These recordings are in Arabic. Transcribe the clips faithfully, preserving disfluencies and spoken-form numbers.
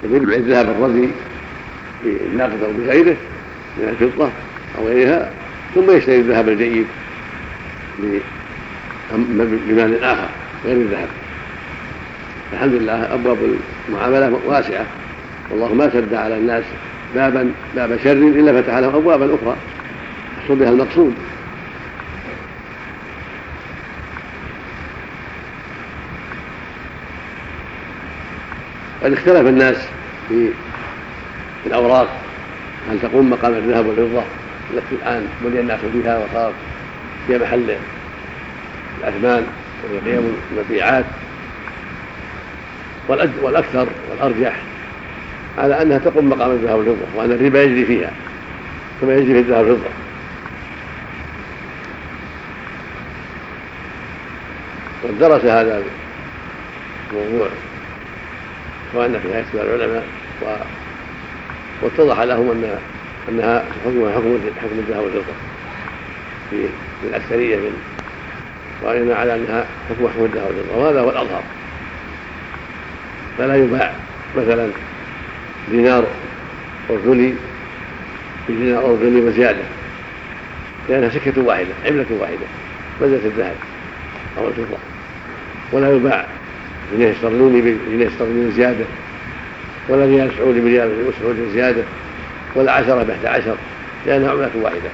يبيع الذهب الردي بالنقد أو بغيره من الفضة أو غيرها، ثم يشتري الذهب الجيد بمال آخر غير الذهب. الحمد لله أبواب المعاملة واسعة، والله ما سد على الناس بابا باب شر إلا فتح لهم أبوابا أخرى يحصل بها المقصود. قد اختلف الناس في الأوراق هل تقوم مقام الذهب والفضة التي الآن بني الناس بها وصار في محل الأثمان والقيم والمبيعات، والأكثر والأرجح على أنها تقوم مقام الذهب والفضة، وأن الربا يجري فيها كما يجري في الذهب والفضة. قد درس هذا الموضوع وأن فيها اختلاف العلماء، واتضح لهم أن أنها حكمها حكم حكم الذهب والفضة في الأكثرية من رأينا على أنها حكم حكم الذهب والفضة، وهذا هو الأظهر. فلا يباع مثلا دينار أردني بدينار أردني وزيادة، لأنها سكة واحدة عملة واحدة بدلة الذهب أو الفضة. ولا يباع جنيه استرليني بجنيه استرليني زيادة، ولا ريال سعودي بريال سعودي زيادة، ولا عشرة بإحدى عشر، لأنها عملة واحدة.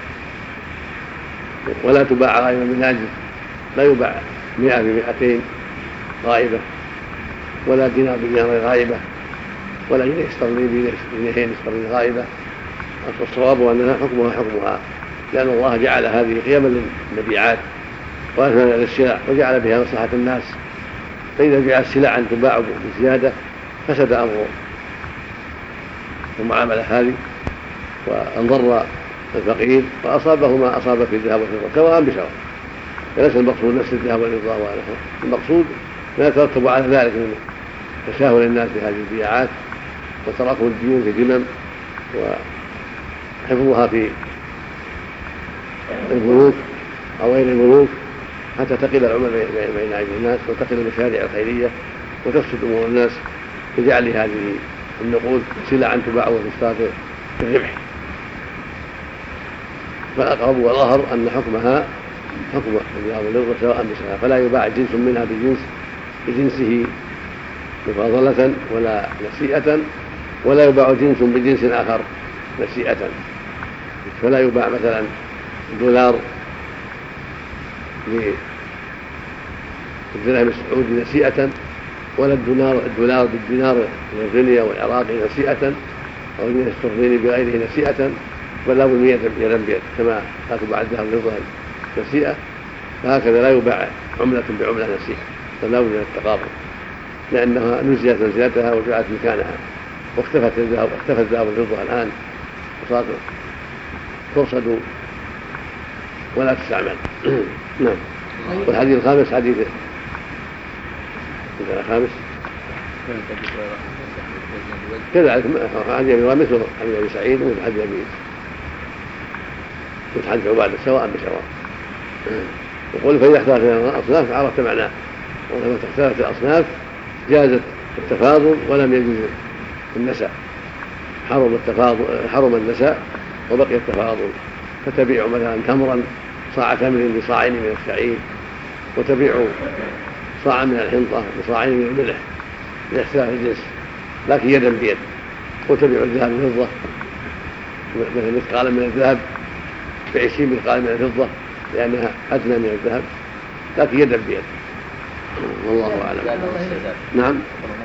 ولا تباع غائبة بناجز، لا يباع مئة بمئتين غائبة، ولا دينار بدينار غائبة، ولا جنيه استرليني بجنيهين استرليني غائبة. الصواب أنها حكمها حكمها، لأن الله جعل هذه قيما للمبيعات وأثمنا للسلع وجعل بها مصلحة الناس. فإذا جعل السلع أن تباع بزيادة فسد أمر المعاملة هذه، وانضر الفقير وأصابه ما أصاب في الذهب والفضة سواء بسواء. فليس المقصود نفس الذهب والفضة، المقصود ما يترتب على ذلك من تساهل الناس بهذه البيعات وتراكم الديون في ذمم وحفظها في البنوك أو غير البنوك حتى تقل العمل بين أيدي الناس وتقل المشاريع الخيرية وتفسد أمور الناس بجعل هذه النقود سلعا تباع وتشترى بالربح. فالأقرب والأظهر أن حكمها حكم الذهب والفضة سواء بسواء، فلا يباع جنس منها بجنس بجنسه مفاضلة ولا نسيئة، ولا يباع جنس بجنس آخر نسيئة. فلا يباع مثلا دولار بالدرهم السعودي نسيئة، ولا الدولار الدولار بالدينار الأردني والعراقي نسيئة، أو الجنيه الاسترليني بغيره نسيئة، بل لا بد يدا بيد كما لا تباع الذهب والفضة نسيئة. فهكذا لا يباع عملة بعملة نسيئة، بل لا بد من التقابل، لأنها نزلت منزلتها وجعلت مكانها، واختفت الذهب واختفت الذهب والفضة الآن وصارت ترصد ولا تستعمل. نعم. والحديث الخامس حديث الخامس كذلك حديث أبي مثل حديث أبي سعيد ومثل حديث أبي مثل حديث عبادة سواء بسواء. يقول فإذا اختلفت الأصناف عرفت معناه، ولما اختلفت الأصناف جازت التفاضل ولم يجوز النساء، حرم التفاضل حرم النساء وبقي التفاضل. فتبيع مثلا تمرا صاع تمر بصاعين من الشعير، وتبيع صاعا من الحنطة بصاعين من الملح لاختلاف الجنس لكن يدا بيد. وتبيع الذهب والفضة مثل مثقالا من الذهب بعشرين مثقالا من الفضة لأنها أدنى من الذهب لكن يدا بيد. والله أعلم. نعم.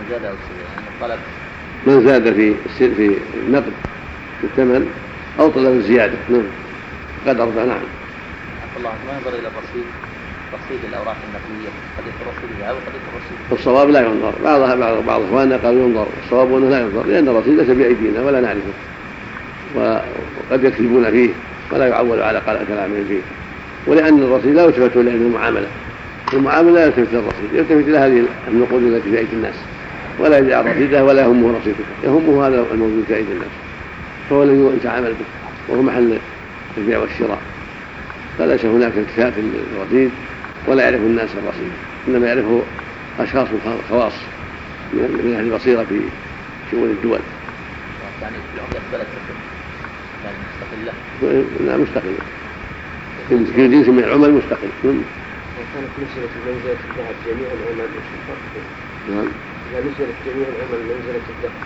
من زاد في في النقد في الثمن أو طلب الزيادة نعم قد أرضى. نعم. الله ما ينظر إلى الرصيد رصيد الأوراق النقدية قد يترصد بها وقد يترصد. الصواب لا ينظر. بعضها بعض بعض إخواننا قالوا ينظر، الصواب أنه لا ينظر لأن الرصيد ليس بأيدينا ولا نعرفه، وقد يكذبون فيه ولا يعول على كلامهم فيه، ولأن الرصيد لا يلتفت إلى المعاملة، المعاملة لا يلتفت إلى الرصيد، يلتفت إلى هذه النقود التي في أيدي الناس ولا يدع رصيده ولا يهمه رصيده، يهمه هذا الموجود في أيدي الناس فهو الذي يتعامل به وهو محل البيع والشراء. فليس هناك التفات للرصيد ولا يعرف الناس الرصيد، إنما يعرفه أشخاص خواص من أهل البصيرة في شؤون الدول. يعني في عملة بلد يعني مستقلة؟ لا مستقلة، كل جنس من العمل مستقل. وكانت نزلت منزلة الذهب جميع العمل مستقل. نعم. إذا نزلت جميع العمل منزلة الذهب.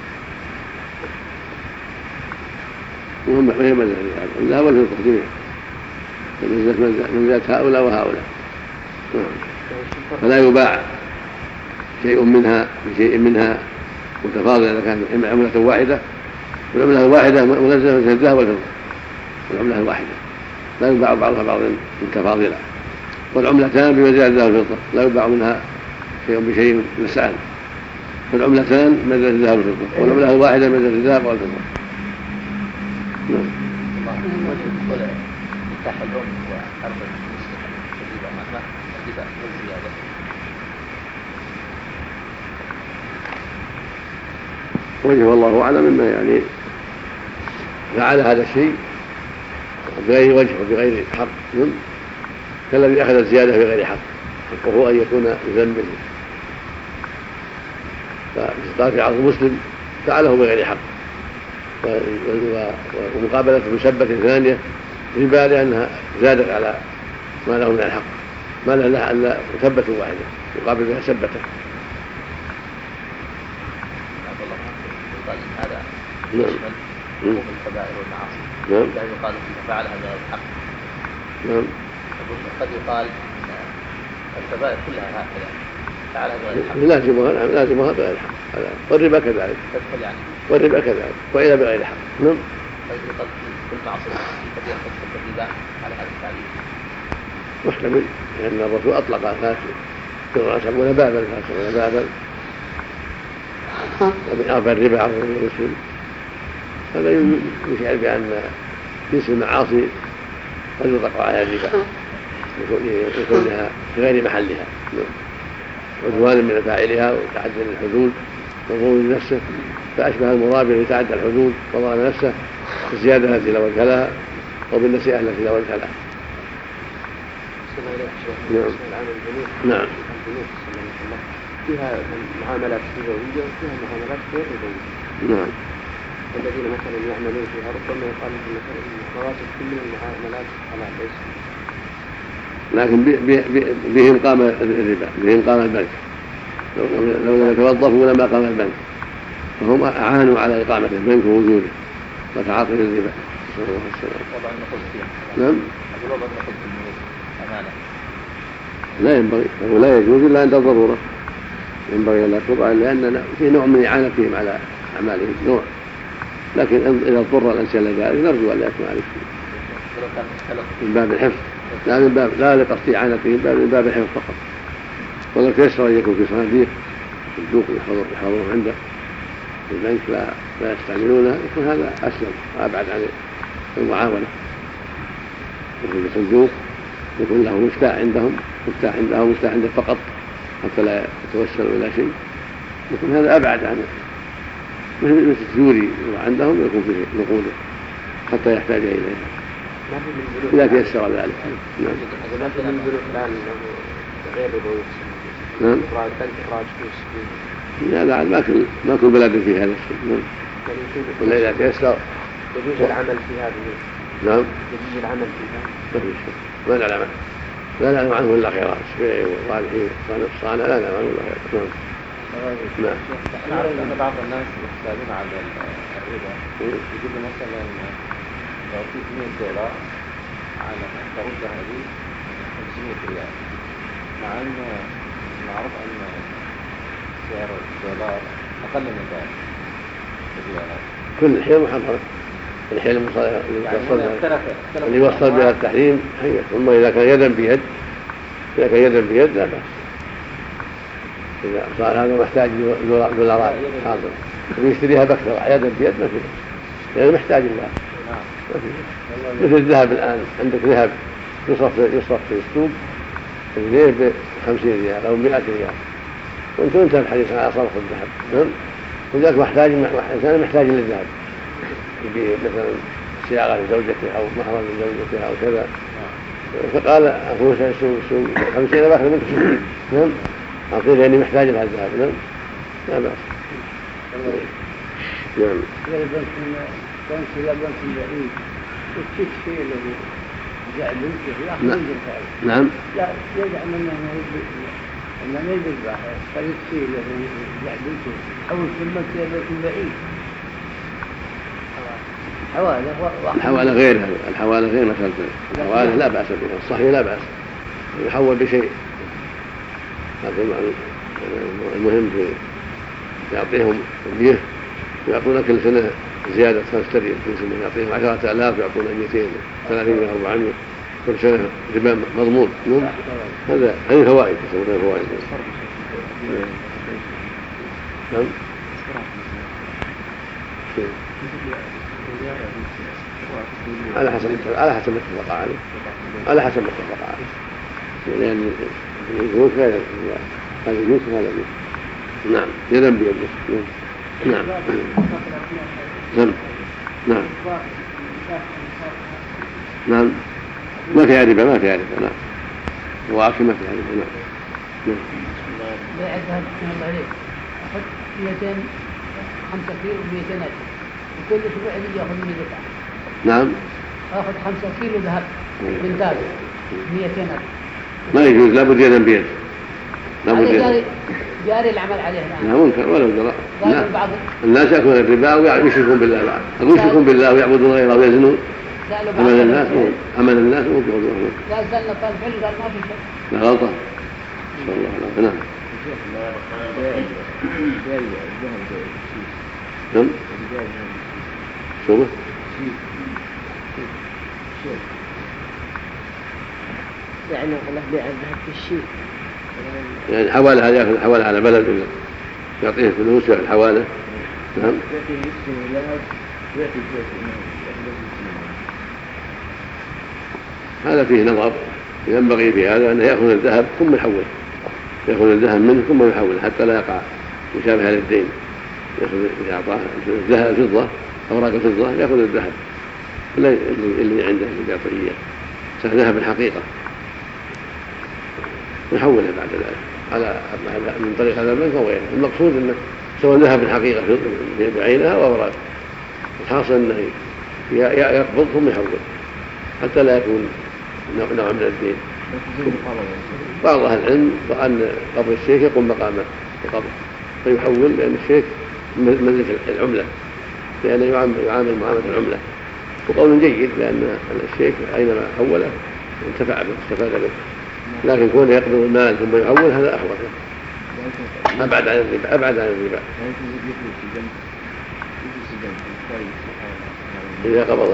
وهم وهي منزلة الذهب والفضة جميعا. نزلت منزلة هؤلاء وهؤلاء. نعم. فلا يباع شيء منها بشيء منها متفاضل إذا كانت عملة واحدة، والعملة الواحدة منزلة مثل الذهب والفضة، والعملة الواحدة لا يباع بعضها بعضا متفاضلا. والعملتان بمنزلة الذهب والفضة لا يباع منها شيء بشيء نسأل، والعملتان منزلة الذهب والفضة، والعملة الواحدة منزلة الذهب والفضة. نعم. وجه الله أعلم إنه يعني فعل هذا الشيء بغير وجه وبغير حق، كالذي أخذ الزيادة بغير حق، حقه أن يكون بذنبه، فقال في عرض مسلم فعله بغير حق، ومقابلة مسبة ثانية ربا لأنها زادت على ما له من الحق، ما له ألا مثبة واحدة يقابل بها سبته. هذا نعم. يشمل الكبائر والمعاصي. نعم. لا يقال فيه فعلها بغير الحق. نعم. قد يقال الكبائر كلها هكذا فعلها بغير الحق. لازمها لازمها بغير الحق، والربا كذلك. تدخل يعني. والربا كذلك وإلى بغير الحق. نعم. قد يقال كل معصية قد يأخذ الربا على هذا التعليم. محتمل لأن الرسول أطلق فاسق سبعون بابا فاسقون بابا ومن أربع الربا على المسلم. هذا يشعر بأن جنس المعاصي قد يطلق على الربا لكونها في غير محلها، عدوان من فاعلها وتعدى الحدود وظلم نفسه، فأشبه المرابي الذي تعدى الحدود وظلم نفسه بالزيادة التي لا وجه لها وبالنسيئة التي لا وجه لها. نعم. نعم. فيها معاملات ربوية وفيها معاملات غير ربوية. نعم. الذين مثلا يعملون فيها ربما يقال مثلا رواتب كل المعاملات حلال ليس، لكن بهم قام الربا، بهم قام البنك، لو لم يتوظفوا لما قام البنك، فهم أعانوا على إقامة البنك ووجوده وتعاطي الربا. صلى الله عليه وسلم. نعم. لا ينبغي، ولا يجوز إلا عند الضرورة، ينبغي أن لا تطاع لأن في نوع من إعانتهم على أعمالهم نوع، لكن إذا اضطر الإنسان لذلك نرجو أن لا يكون عليه من باب الحفظ، لا من باب لا لقصد إعانتهم، بل من باب الحفظ فقط. ولو تيسر أن يكون في صناديق صندوق يحفظون عنده في البنك لا لا يستعملونه، يكون هذا أسلم وأبعد عن المعاونة. يكون صندوق يكون له مفتاح عندهم، مفتاح عنده مفتاح عنده فقط حتى لا يتوسلوا إلى شيء، يكون هذا أبعد عنه. مثل السوري عندهم يكون فيه نقوده حتى يحتاج إليها إذا تيسر ذلك. نعم. نعم. هذا ما كل ما كل بلد في هذا الشيء. نعم. ولا إذا تيسر يجوز العمل في هذه. نعم. يجوز العمل فيها. ما في شيء. ما نعلم لا نعلم عنه إلا خيرات، بيع وصالحين صانع لا نعلم عنه إلا خيرات. نعم. نعم. أن بعض الناس يحتاجون على الربا، يجب مثلا لو فيك مئة دولار على أن ترد هذه خمسمائة ريال، مع أن معروف أن سعر الدولار أقل من ذلك. كل حين محرم، الحين اللي يوصل بها التحريم حقيقة. ثم إذا كان يدا بيد، إذا كان يدا بيد لا بأس. إذا صار هذا محتاج دولارات حاضر ويشتريها بأكثر يدا بيد ما فيه، لأنه محتاج لها. مثل الذهب الآن، عندك ذهب يصرف يصرف في السوق اثنين بخمسين ريال أو مئة ريال، وأنت انتهى الحديث على صرف الذهب. نعم. وذلك محتاج إنسان محتاج للذهب، مثلا صياغة لزوجته أو مهرا لزوجته أو كذا، فقال أخوه سوء خمسين باخذ منك ستين. نعم. أعطيه لأني محتاج لها الذهب. نعم. لا بأس. نعم. إلى بنك بنك إلى بنك بعيد والتكفي له جعل بنته يأخذ الزكاة. نعم. لا يزعم أنه أنه ما يذبح فيكفي له جعل بنته حول ثم إلى بنك بعيد. حوالة الحوالة غير الحوالة غير مثل الحوالة لا بأس بها الصحيح لا بأس يحول بشيء لكن المهم في يعطيهم الجه يعطون كل سنة زيادة خمسة ريال كل سنة يعطيهم عشرة آلاف يعطون مئتين ثلاثين أربعمائة كل سنة ربا مضمون. هذا هذه فوائد يسمونها فوائد. نعم. على حسب على حسب اتفق عليه على حسب اتفق عليه لأن الجنود هذا هذا الجنود هذا نعم يدا بيد. نعم نعم نعم نعم ما في ربا ما في ربا. نعم وعاكم ما في ربا. نعم نعم لا يعدها الله عليك أخذ مئتين خمسة كيلو ومئتين ألف وكل أسبوع يجي يأخذ مني دفعة. نعم أخذ خمسة كيلو ذهب من تاج مئتين ألف ما يجوز لابد يدا بيد. جاري جاري العمل عليه الآن. لا منكر ولا جراء. الناس يأكلون الربا ويشركون بالله بعض أقول يشركون بالله ويعبدون غيره ويزنون أمن الناس أمن الناس ويقولون لا زلنا طالب علم قال ما في شيء. لا غلطة إن شاء الله. لا نعم نعم شو يعني الله بيع الذهب في الشيء يعني حوالة هذا يأخذ حوالة على بلد ولا يعطيه فلوس يأخذ حوالة. نعم هذا فيه نظر ينبغي في هذا أنه يأخذ الذهب ثم يحول يأخذ الذهب منه ثم يحول حتى لا يقع مشابه للدين. يأخذ يعطاه الذهب فضة أوراق الفضة يأخذ الذهب اللي عنده اللي يعطيه إياه صار ذهب الحقيقة يحوله بعد ذلك على من طريق هذا البنك أو غيره. المقصود أنه سواء ذهب الحقيقة بعينها أو أوراق الحاصل أنه يقبض ثم يحول حتى لا يكون نوع من الدين. بعض أهل العلم وأن قبض الشيك يقوم مقامه القبض فيحول لأن الشيك منزل العملة لأنه يعامل معاملة العملة وقول جيد لأن الشيك أينما حوله انتفع به استفاد به لكن كونه يقبض المال ثم يحول هذا أحوط أبعد عن الربا أبعد عن الربا. إذا قبض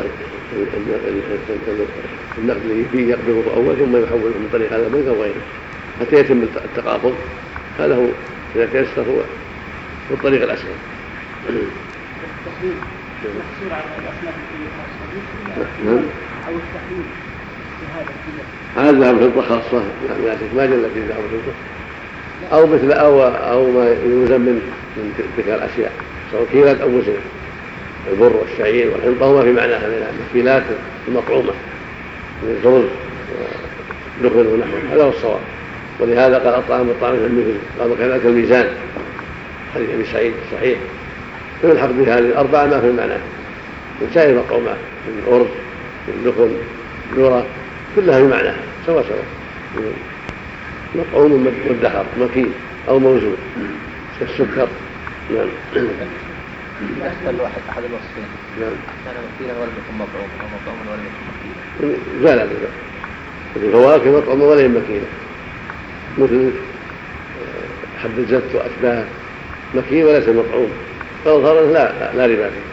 النقد الذي فيه يقبضه أول ثم يحوله من طريق هذا البنك أو غيره حتى يتم التقابض هذا هو إذا تيسر هو بالطريق الأسهل. التحليل محصور على الأصناف نعم أو التحليل بهذا هذا ذهب فضة خاصة ما جل في ذهب فضة أو مثل أو أو ما يوزن من من تلك الأشياء سواء كيلات أو وزن البر والشعير والحنطة وما في معناها من الكيلات المطعومة من الرز ودخل ونحوه هذا هو الصواب. ولهذا قال الطعام والطعام المثل قال كذلك الميزان حديث أبي سعيد صحيح فيلحق بهذه الأربعة ما في معناها من سائر المطعومات من الأرز والدخل الذرة كلها بمعناها سوا سوا مطعوم مدخر مكين أو موزون كالسكر. نعم إذا اختل واحد أحد الوصفين نعم كان مكينا ولم يكن مطعوما أو مطعوما ولم يكن مكينا زال هذا الفواكه مطعومة ولا هي مكينة مثل حب الزت وأشباه مكين وليس مطعوم فالظاهر لا لا ربا فيه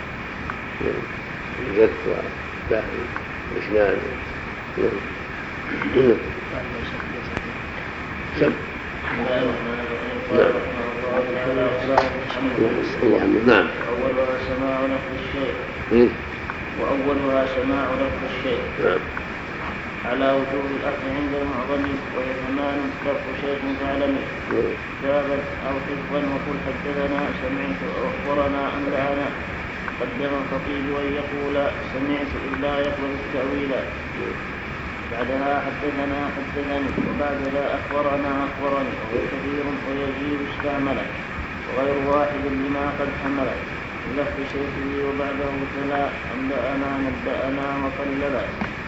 الزت وأشباه الإسنان. سم نعم نعم أولها سماع لفظ الشيء وأولها سماع لفظ الشيء نعم على وجوب الأخذ عند المعظم ويتمان لفظ شيء تعلمه كتابا أو حفظا وقل حدثنا سمعت وأخبرنا أن لعنا قدم الخطيب أن يقول سمعت إلا يقبل التأويل بعدها حدثنا حدثني وبعد ذا أخبرنا أخبرني وهو كثير ويزيد استعمله وغير واحد لما قد حمله بلفظ شيخه وبعده تلا أنبأنا نبأنا وقللا.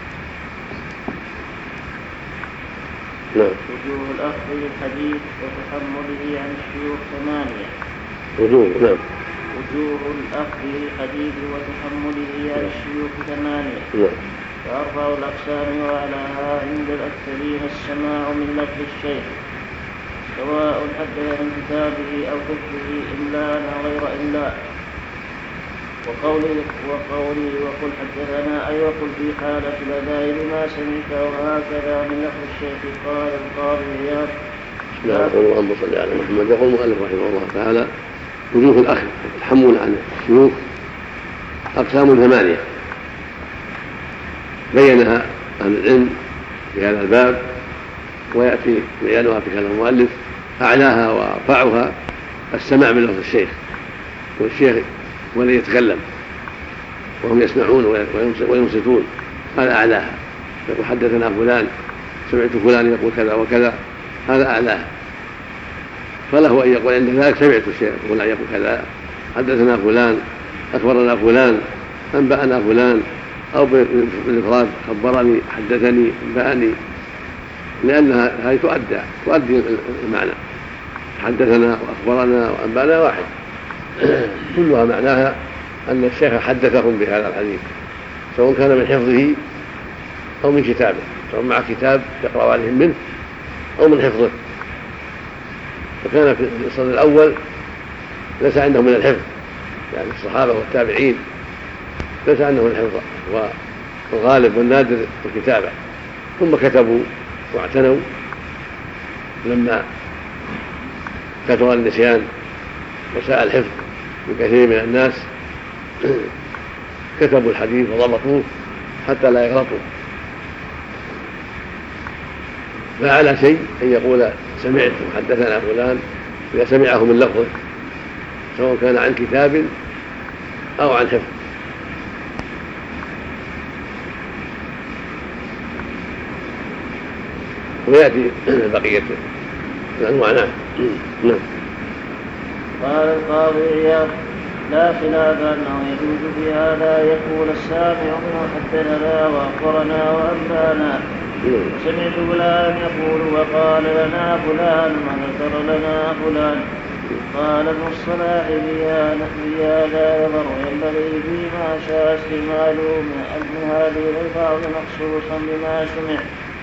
نعم. وجوه الأخذ للحديث وتحمله عن الشيوخ ثمانية. وجوه نعم. وجوه الأخذ للحديث وتحمله عن الشيوخ ثمانية. نعم. فأربع الأقسام وأعلاها عند الأكثرين السماع من لفظ الشيخ سواء حدث من كتابه أو حفظه إملاء أو غير إملاء. وقولي وقولي وقل حدثنا أي وقل في حالة الأداء بما سمعت وهكذا من لفظ الشيخ. قال القاضي عياض بسم الله الرحمن الرحيم. اللهم صل على محمد. يقول المؤلف رحمه الله تعالى وجوه الأخذ التحمل عن الشيوخ أقسام ثمانية بينها أهل العلم في هذا الباب ويأتي بيانها في كلام المؤلف. أعلاها وأرفعها السماع من لفظ الشيخ، والشيخ هو الذي يتكلم وهم يسمعون وينصتون، هذا أعلاها. يقول حدثنا فلان سمعت فلان يقول كذا وكذا، هذا أعلاها. فله أن يقول عند ذلك سمعت الشيخ فلان يقول كذا، حدثنا فلان، أخبرنا فلان، أنبأنا فلان، أو بالإفراد خبرني، حدثني، أنبأني، لأنها هذه تؤدى تؤدي المعنى. حدثنا وأخبرنا وأنبأنا واحد، كلها معناها أن الشيخ حدثهم بهذا الحديث سواء كان من حفظه أو من كتابه، سواء مع كتاب يقرأ عليهم منه أو من حفظه. فكان في الصدر الأول ليس عندهم من الحفظ، يعني الصحابة والتابعين ليس عندهم من الحفظ، والغالب والنادر الكتابة، ثم كتبوا واعتنوا لما كثر النسيان وساء الحفظ من كثير من الناس، كتبوا الحديث وضبطوه حتى لا يغلطوا. فعلى شيء أن يقول سمعت حدثنا فلان إذا سمعه من لفظه سواء كان عن كتاب أو عن حفظ. ويأتي بقية الأنواع. نعم. قال القاضي عياض لا خلاف أنه يجوز في هذا يقول السامع منه حدثنا وأخبرنا وأنبأنا سمعت فلان يقول وقال لنا فلان وذكر لنا فلان. قال ابن الصلاح في هذا يضر ينبغي فيما شاء استعماله من هذه الألفاظ مخصوصا بما سمع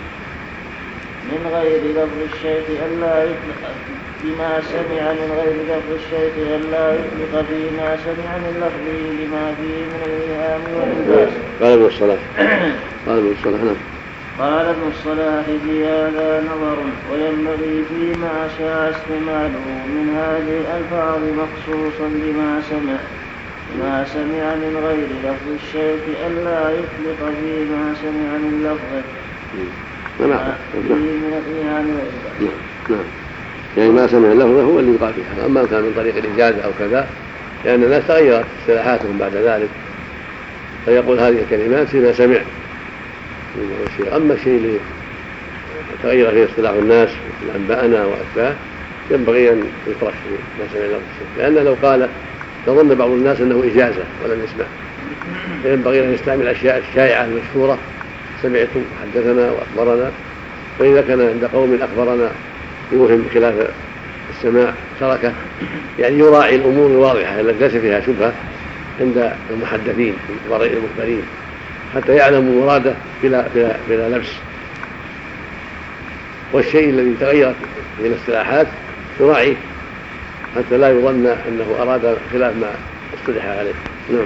من غير لفظ الشيخ ألا يطلق بما سمع من غير لفظ الشيخ ألا يطلق فيما سمع من لفظه لما فيه من الإيهام والإلباس. قال ابن الصلاح قال ابن الصلاح نعم. قال ابن الصلاح في هذا نظر وينبغي فيما شاء استعماله من هذه الألفاظ مخصوصا بما سمع ما سمع من غير لفظ الشيخ ألا يطلق فيما سمع من لفظه نعم. من الإيهام والإلباس. نعم. يعني ما سمع لفظه هو اللي يقال فيها، أما كان من طريق الإجازة أو كذا لأن الناس تغيرت اصطلاحاتهم بعد ذلك، فيقول هذه الكلمات فيما سمع. أما الشيء اللي تغير فيه اصطلاح الناس مثل أنبأنا وأتباه ينبغي أن يترك ما سمع لفظ الشيخ، لأن لو قال تظن بعض الناس أنه إجازة ولم يسمع، فينبغي أن يستعمل الأشياء الشائعة المشهورة سمعت حدثنا وأخبرنا. فإذا كان عند قوم أخبرنا يوهم بخلاف السماع تركه، يعني يراعي الأمور الواضحة التي ليس فيها شبهة عند المحدثين المخبرين حتى يعلموا مراده بلا, بلا, بلا لبس. والشيء الذي تغيرت من الاصطلاحات يراعي حتى لا يظن أنه أراد خلاف ما اصطلح عليه. نعم.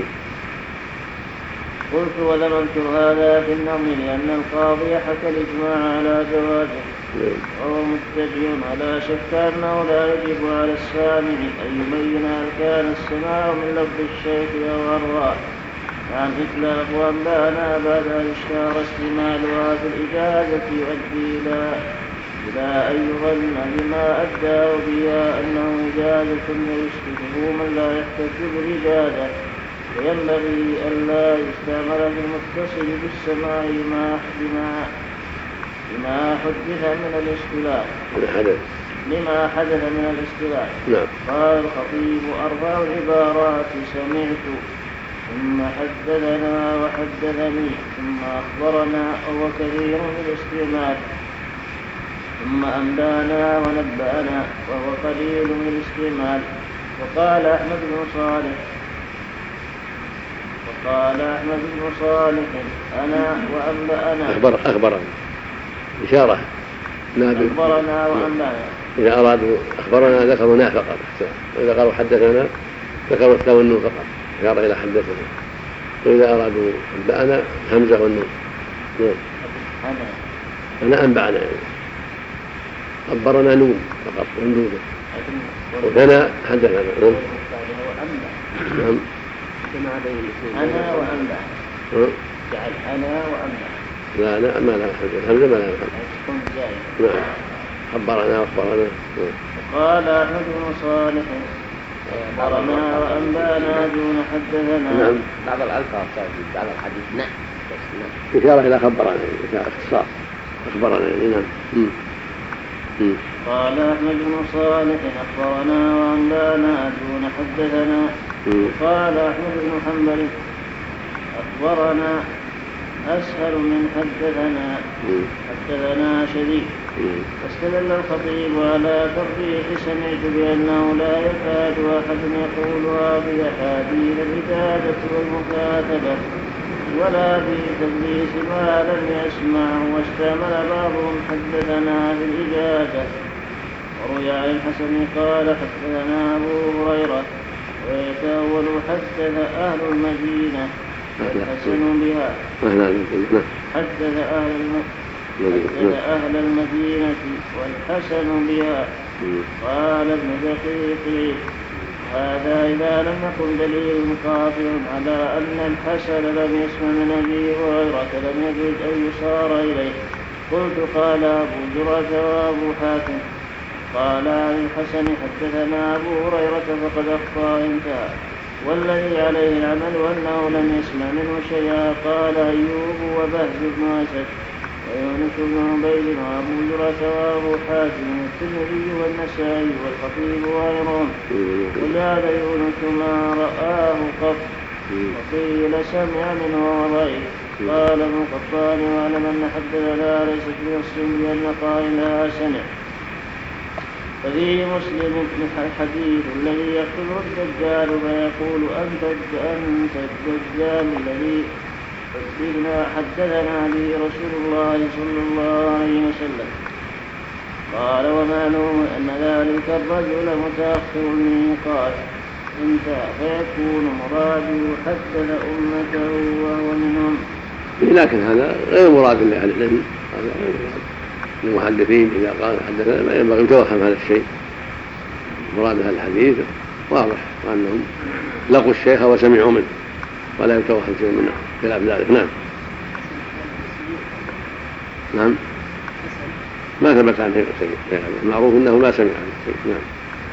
قلت ولم أنكر هذا في النظم لأن القاضي حكى الإجماع على جوازه وهو متجه على شك أنه لا يجب على السامع أن يبين هل كان السماع من لفظ الشيخ أو الراء عن إطلاق وأنبأنا بعد أن اشتهر استعمالها في الإجازة يؤدي إلى إلى أن يظن بما أدى بها أنه إجازة ويشبهه من لا يحتج بالإجازة. وينبغي ألا يستعمل في المتصل بالسماع بما بما حدث من الاصطلاح لما حدث من الاستواء. نعم. قال الخطيب أربع العبارات سمعت ثم حدثنا وحدثني ثم أخبرنا وهو كثير من الاستعمال ثم أنبانا ونبأنا وهو قليل من الاستعمال. وقال أحمد بن صالح وقال أحمد بن صالح أنا وأنبأنا أخبر أخبرنا إشارة أخبرنا وأنبأنا. إذا أرادوا أخبرنا ذكروا نا فقط، وإذا قالوا حدثنا ذكروا التاء والنون فقط إشارة إلى حدثنا، وإذا أرادوا أنبأنا همزة والنون. أنا أنبأنا يعني أخبرنا نون فقط والنون وثنا حدثنا. نعم. أنا وأنبأ جعل أنا وأنبأ. لا لا ما لا همزة ما لا نعم. خبرنا وأخبرنا. وقال أحمد بن صالح أخبرنا وأنبأنا دون حدثنا. نعم. بعض الألفاظ بعض الحديث نعم بس نعم. إشارة إلى خبرنا إشارة اختصار أخبرنا نعم. قال أحمد بن صالح أخبرنا وأنبأنا دون حدثنا. قال أحمد بن حنبل أخبرنا أسهل من حدثنا حدثنا شديد. واستدل الخطيب على ترجيح سمعت بأنه لا يكاد أحد يقولها في أحاديث العبادة والمكاتبة ولا في تدليس ما لم يسمع. واستعمل بعضهم حدثنا في الإجازة. وروي عن الحسن قال حدثنا أبو هريرة ويتأول حدث أهل المدينة والحسن بها حدث أهل المدينة أهل المدينة والحسن بها. قال ابن دقيق هذا إذا لم يكن دليل قاطع على أن الحسن لم يسمع من أبي هريرة لم يجد أن يصار إليه. قلت قال أبو زرعة وأبو حاتم قال عن الحسن حدثنا أبو هريرة فقد أخطأ انتهى. والذي عليه العمل أنه لم يسمع منه شيئا. قال أيوب وبهز بن أسد ويونس بن عبيد وأبو زرعة وأبو حاتم والترمذي والنسائي والخطيب وغيرهم. ولهذا يونس ما رآه قط وقيل سمع منه وضعيف. قال ابن قطان واعلم أن حدثنا ليست بنص بأن قائلها سمع. ففي مسلم الحديث الذي يقتل الدجال فيقول أنت أنت الدجال الذي حدثنا به رسول الله صلى الله عليه وسلم. قال ومعلوم أن ذلك الرجل متأخر الميقات انتهى فيكون مراد حدث أمته وهو منهم. لكن هذا غير مراد لأهل العلم، هذا غير مراد المحدثين إذا قال حدثنا ما ينبغي توهم هذا الشيء. مراد هذا الحديث واضح وأنهم لقوا الشيخ وسمعوا منه ولا يتوهم شيء منه خلاف ذلك. نعم. نعم ما ثبت عنه شيء، معروف أنه ما سمع عنه شيء. نعم.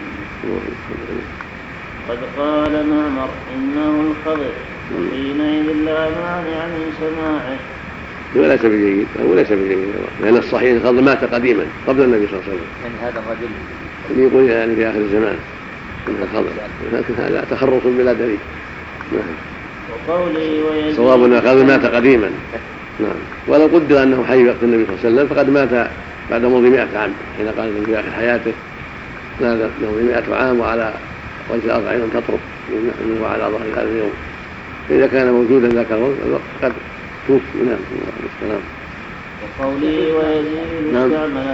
قد قال معمر إنه الخضر حينئذ لا مانع من سماعه. وليس بجيد وليس بجيد لأن الصحيح الخضر مات قديما قبل النبي صلى الله عليه وسلم. يعني هذا الرجل اللي يقول يعني في آخر الزمان إنه الخضر، لكن هذا تخرص بلا دليل. نعم. وقولي ويزيد صواب أن الخضر مات قديما. نعم. ولو قدر أنه حي وقت النبي صلى الله عليه وسلم فقد مات بعد مضي مئة عام حين قال النبي في آخر حياته ماذا مضي مئة عام وعلى وجه الأرض عين تطرق منه وعلى ظهر هذا اليوم. فإذا كان موجودا ذاك الوقت قد توفي. نعم. السلام. وقولي ويزيد استعمل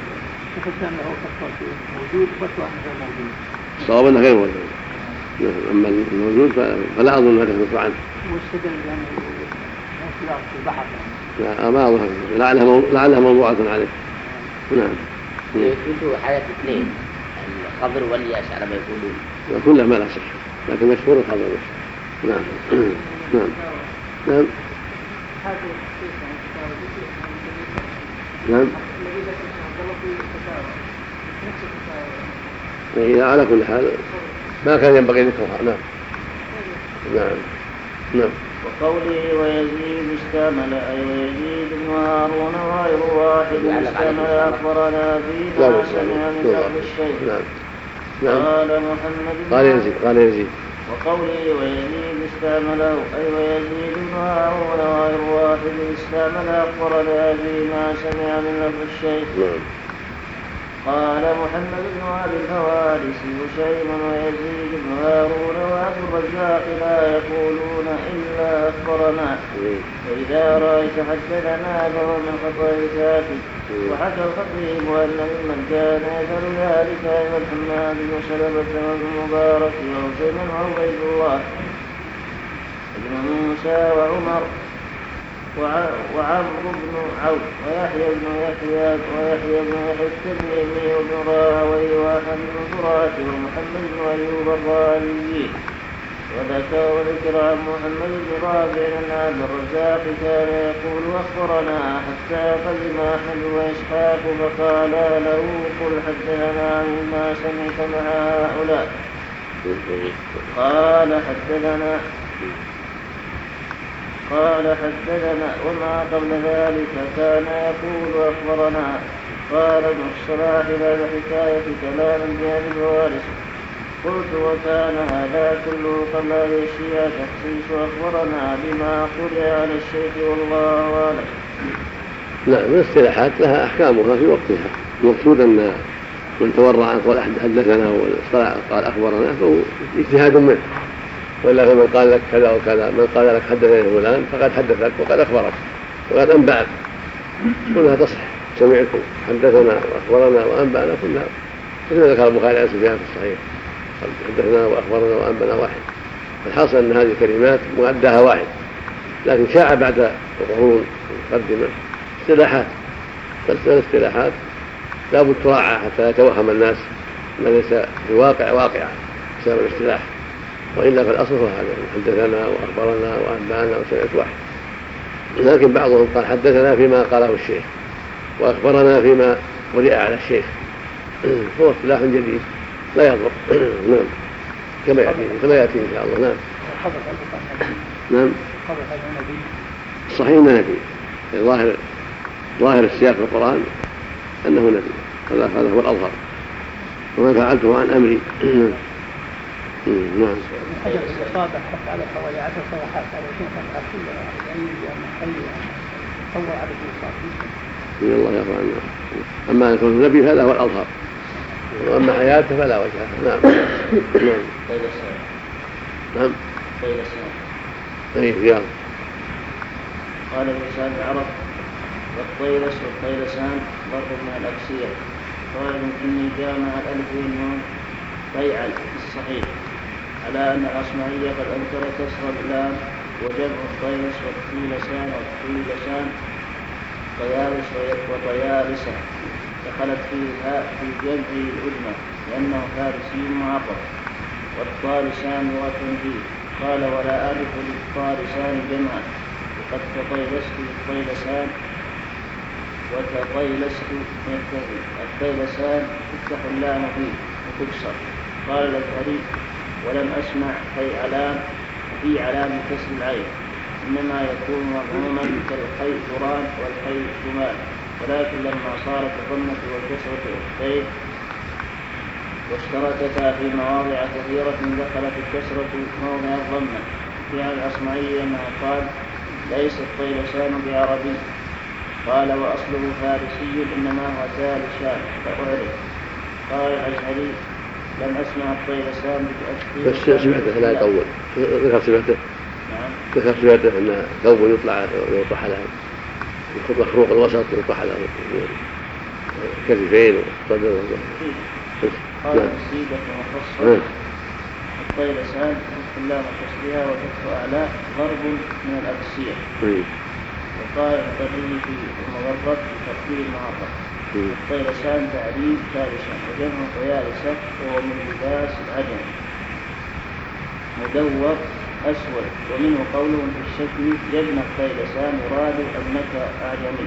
موجود فتوى موجود. الصواب أنه غير موجود. أما الموجود فلا أظن هذا يخلص عنه. مستدل يعني في البحر لا ما أظن لعلها لعلها موضوعة عليه. نعم. يثبت حياة اثنين الخضر والياس على ما يقولون. كلها ما لا صح لكن مشهور الخضر. نعم. نعم. نعم. نعم. إذا على كل حال ما كان ينبغي ذكرها. نعم. نعم. نعم. وقوله ويزيد استعمل أي ويزيد بن هارون غير واحد استعمل أخبرنا فيما سمع من لفظ الشيخ. قال محمد قال يزيد قال يزيد وقوله ويزيد استعمله أي ويزيد بن هارون غير واحد استعمل أخبرنا فيما سمع من لفظ الشيخ. قال محمد بن أبي الفوارسي وشيم ويزيد بن هارون وأبو الرزاق لا يقولون إلا أخبرنا، فإذا رأيت حدثنا فهو من خطأ الكاتب. وحكى الخطيب أن ممن كان يفعل ذلك أيضا حماد وسلمة وابن المبارك وحسين وعبيد الله ابن موسى وعمر وعمرو بن عوف ويحيى بن يحيى ويحيى بن يحيى التميمي وابن راهويه وحمد بن فرات ومحمد بن ايوب الرازي. وذكر وذكر عن محمد بن رافع ان عبد الرزاق كان يقول اخبرنا حتى قدم احمد واسحاق فقال له قل حدثنا مما سمعت مع هؤلاء. قال حدثنا قال حدثنا وما قبل ذلك كان يقول أخبرنا. قال ابن الصلاح بعد حكاية كلام بهذه الوارث قلت وكان هذا كله قبل الشيعة تخصيص أخبرنا بما قرئ على الشيخ والله أعلم. لا من الاصطلاحات لها أحكامها في وقتها. المقصود أن من تورع عن قول حدثنا والاصطلاح قال أخبرنا فهو اجتهاد منه، وإلا فمن قال لك كذا وكذا من قال لك حدثني فلان فقد حدثك وقد أخبرك وقد أنبأك كلها تصح. سمعت حدثنا وأخبرنا وأنبأنا كلها كما ذكر البخاري عن سفيان في الصحيح حدثنا وأخبرنا وأنبأنا واحد. الحاصل أن هذه الكلمات مؤداها واحد، لكن شاع بعد القرون المقدمة اصطلاحات تلك الاصطلاحات لا بد تراعى حتى لا يتوهم الناس ما ليس بواقع واقعا بسبب الاصطلاح، وإلا فالأصل هو هذا حدثنا وأخبرنا وأنبأنا وسمعت واحد. لكن بعضهم قال حدثنا فيما قاله الشيخ وأخبرنا فيما قرئ على الشيخ، هو اصطلاح جديد لا يضر. نعم كما يأتي كما يأتي إن شاء الله. نعم نعم صحيح أنه نبي. ظاهر ظاهر السياق في القرآن أنه نبي، هذا هو الأظهر وما فعلته عن أمري. نعم حجر الإصابة حتى على حوالي عشر صفحات على شيخ الأخير يعني محلي صور على الإصابة. الله يرضى عنه. أما أن يكون نبي هذا هو الأظهر، وأما حياته فلا وجه. نعم نعم نعم أي رياض. قال لسان العرب والطيلس والطيلسان ضرب من الأكسية. قال إني جامع الألف والنون طيعا في الصحيح على أن الأصمعي قد أنكر كسر اللام وجمع الطيلس والطيلسان والطيلسان طيالس وطيالسة دخلت فيه الهاء في جمع الأدمى لأنه فارسي معرف، والطالسان لغة فيه. قال ولا أعرف للطالسان جمعا وقد تطيلست للطيلسان وتطيلست ينتهي الطيلسان تفتح اللام فيه وتكسر. قال الأزهري ولم أسمع في علام في علام كسر العين، إنما يكون مضموما كالخي قران والخي جمال، ولكن لما صارت الضمة والكسرة أختين واشتركتا في مواضع كثيرة دخلت الكسرة موضع الضمة. في عن الأصمعي لما قال ليس الطيلسان بعربي. قال وأصله فارسي إنما هو ثالثان فأعرف. قال الأزهري لم أسمع الطيلسان بس سمعته لا يطول. ذكر سمعته نعم ذكر سمعته أن ثوب يطلع ويطرح على مخروق الوسط ويطرح على كتفين وصدر. قال السيدة مفصل الطيلسان فتح اللام كسرها وفتح أعلى ضرب من الأكسية. وقال الطبري في المغرب بترتيب المعرف الطيلسان تعريب ثالثا وجمع طيالسة وهو من لباس العجم مدور أسود. ومنه قولهم في الشكل يبنى الطيلسان يراد أنك أعجمي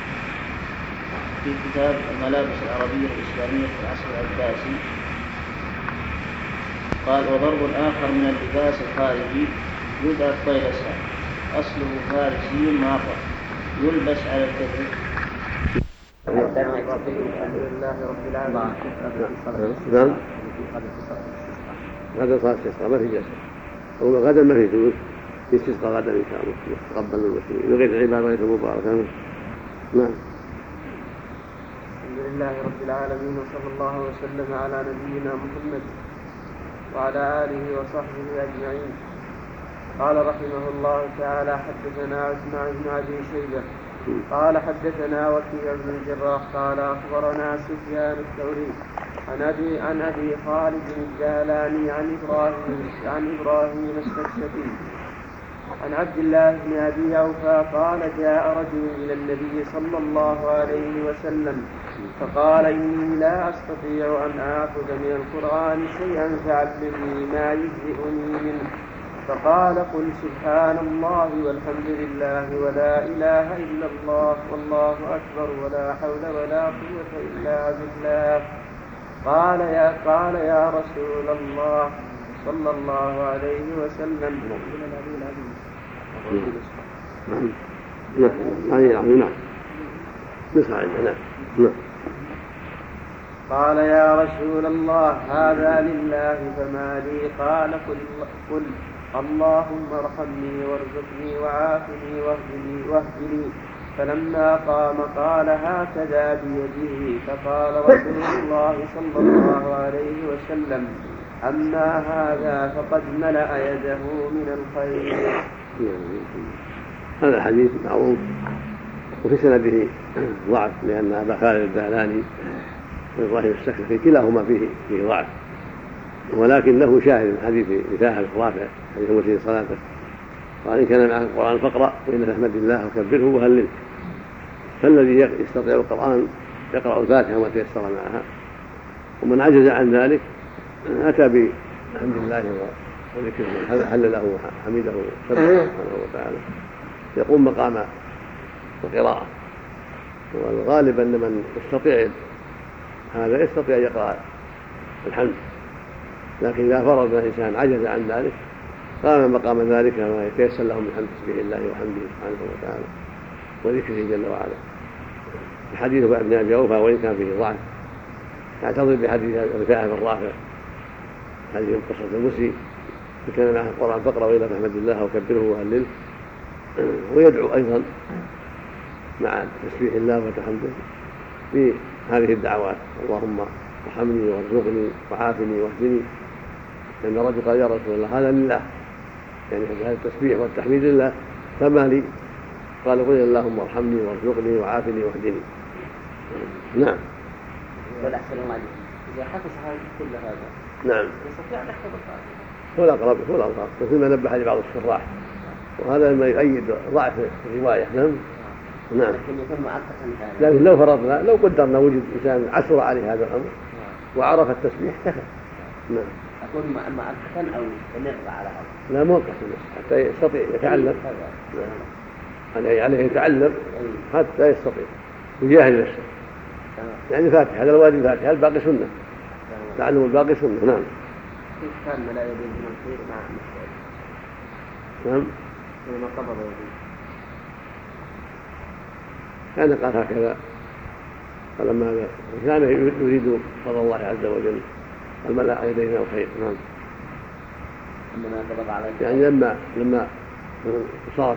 في كتاب الملابس العربية الإسلامية في العصر العباسي. قال وضرب آخر من اللباس الخارجي يدعى الطيلسان أصله فارسي ماطر يلبس على الكتف. الحمد لله رب العالمين. نعم غدا صار استسقاء ما في جلسة أو غدا ما في جلوس يستسقى غدا إن شاء الله يتقبل المسلمين من غير العبادة غير المباركة. نعم. الحمد لله رب العالمين وصلى الله وسلم على نبينا محمد وعلى آله وصحبه أجمعين. قال رحمه الله تعالى حدثنا عثمان بن أبي شيبة قال حدثنا وكيع بن الجراح قال أخبرنا سفيان الثوري عن أبي عن أبي خالد الجهلاني عن إبراهيم عن إبراهيم السكسكي عن عبد الله بن أبي أوفى قال جاء رجل إلى النبي صلى الله عليه وسلم فقال إني لا أستطيع أن آخذ من القرآن شيئا فعلمني ما يجزئني منه. فقال قل سبحان الله والحمد لله ولا إله إلا الله والله أكبر ولا حول ولا قوة إلا بالله. قال يا قال يا رسول الله صلى الله عليه وسلم قال يا رسول الله هذا لله فما لي؟ قال قل, قل اللهم ارحمني وارزقني وعافني واهدني واهدني. فلما قام قال هكذا بيده. فقال رسول الله صلى الله عليه وسلم أما هذا فقد ملأ يده من الخير. هذا الحديث معروف وفي سنده ضعف لأن أبا خالد الدهلاني وإبراهيم السكسكي كلاهما فيه فيه ضعف ولكن له شاهد من حديث رفاعة الرافع حديث مسيء صلاته قال إن كان معك القرآن فاقرأ وإن تحمد الله وكبره وهلله. فالذي يستطيع القرآن يقرأ الفاتحة وما تيسر معها ومن عجز عن ذلك أتى بحمد الله وذكره هلله وحمده سبحانه وتعالى يقوم مقام القراءة. والغالب أن من يستطيع هذا يستطيع يقرأ الحمد لكن إذا فرض الإنسان عجز عن ذلك قام مقام ذلك ما يتيسر له من حمد تسبيح الله وحمده سبحانه وتعالى وذكره جل وعلا. الحديث عن ابن أبي أوفى وإن كان فيه ضعف يعتضد بحديث رفاعة بن رافع هذه قصة المسيء إن كان معه القرآن فاقرأ وإلا فاحمد الله وكبره وهلله. ويدعو أيضا مع تسبيح الله وتحمده بهذه الدعوات اللهم ارحمني وارزقني وعافني واهدني. لأن الرجل قال يا رسول الله هذا لله يعني هذا التسبيح والتحميد لله فما لي؟ قال قل اللهم ارحمني وارزقني وعافني واهدني. نعم. إذا حفظ كل هذا نعم يستطيع أن يحفظ الفاتحة. هو الأقرب هو الأقرب مثل ما نبه عليه بعض الشراح وهذا ما يؤيد ضعف الرواية. نعم نعم. لكن لو فرضنا لو قدرنا وجد إنسان عسر عليه هذا الأمر وعرف التسبيح كفى. نعم. أقول ما ما أحسن أو نقطع على هذا. لا مو قسم حتى يستطيع يتعلم. عليه عليه يتعلم حتى يستطيع ويجاهد نفسه. يعني الفاتحة هذا الواجب الفاتحة الباقي سنة. تعلم الباقي سنة. نعم. كيف كان ملا يدين من الخير مع المسائل؟ نعم. لما قبض يدين. كان قال هكذا فلما كان يريد فضل الله عز وجل الملأ يدينا الخير. نعم. عندما قبض على يعني لما لما صار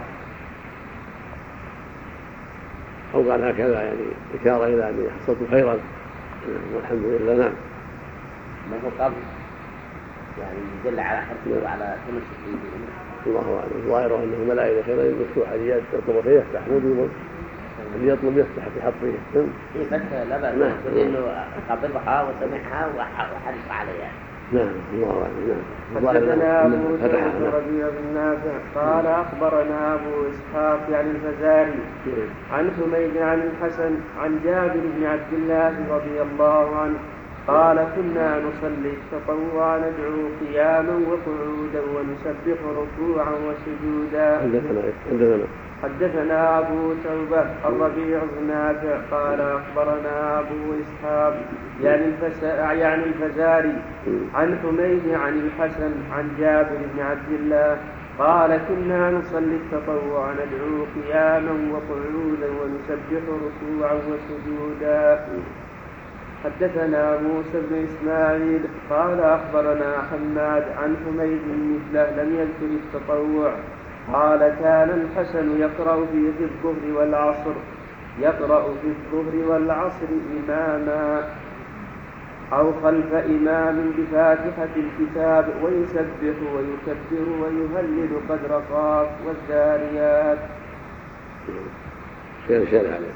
أو قال هكذا يعني إشارة إلى أن حصلت خيرا والحمد لله. نعم. ما هو قبض يعني يدل على حرصه وعلى تمسك به. الله أعلم. ظاهره أنه ملأ إلى خير مفتوحة اليد يطلب فيفتح مو اللي يطلب يفتح في حط فيه. إيه بس لا بأس إنه قبضها وسمعها وحرص عليها. نعم الله أعلم. نعم. حدثنا أبو ربيع بن نافع قال أخبرنا أبو إسحاق عن الفزاري عن حميد عن الحسن عن جابر بن عبد الله رضي الله عنه قال كنا نصلي التطوع ندعو قياما وقعودا ونسبح ركوعا وسجودا. حدثنا حدثنا أبو توبة الربيع بن نافع قال أخبرنا أبو إسحاق يعني الفزاري عن حميد عن الحسن عن جابر بن عبد الله قال كنا نصلي التطوع ندعو قياما وقعودا ونسبح ركوعا وسجودا. حدثنا موسى بن إسماعيل قال أخبرنا حماد عن حميد مثله لم يذكر التطوع. قال كان الحسن يقرأ في الظهر والعصر يقرأ في الظهر والعصر إماما أو خلف إمام بفاتحة الكتاب ويسبح ويكبر ويهلل قدر قاف والذاريات. شيء شيء عليه.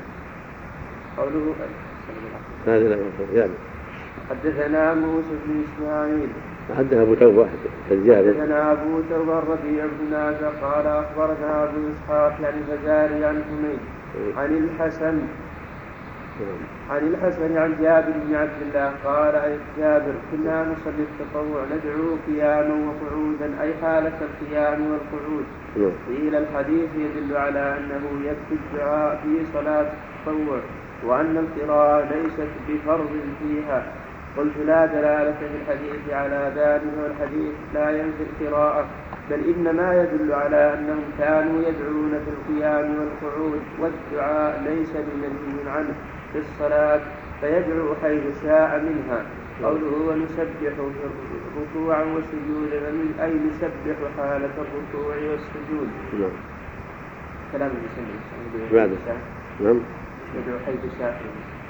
قوله هذا يعني. حدثنا موسى بن إسماعيل حدثنا أبو توبة الجابر حدثنا أبو توبة الربيع بن نافع قال أخبرنا أبو إسحاق يعني الفزاري عن حميد عن الحسن عن الحسن عن جابر بن عبد الله قال أي جابر كنا نصلي التطوع ندعو قياما وقعودا أي حالة القيام والقعود. قيل الحديث يدل على أنه يكفي الدعاء في صلاة التطوع وأن القراءة ليست بفرض فيها. قلت لا دلالة في الحديث على ذلك والحديث لا ينفي القراءة بل إنما يدل على أنهم كانوا يدعون في القيام والقعود والدعاء ليس بمنهي عنه في الصلاة فيدعو حيث شاء منها. قوله ونسبح ركوعا وسجودا أي نسبح حالة الركوع والسجود. نعم. كلام المسلم بعد نعم يدعو حيث شاء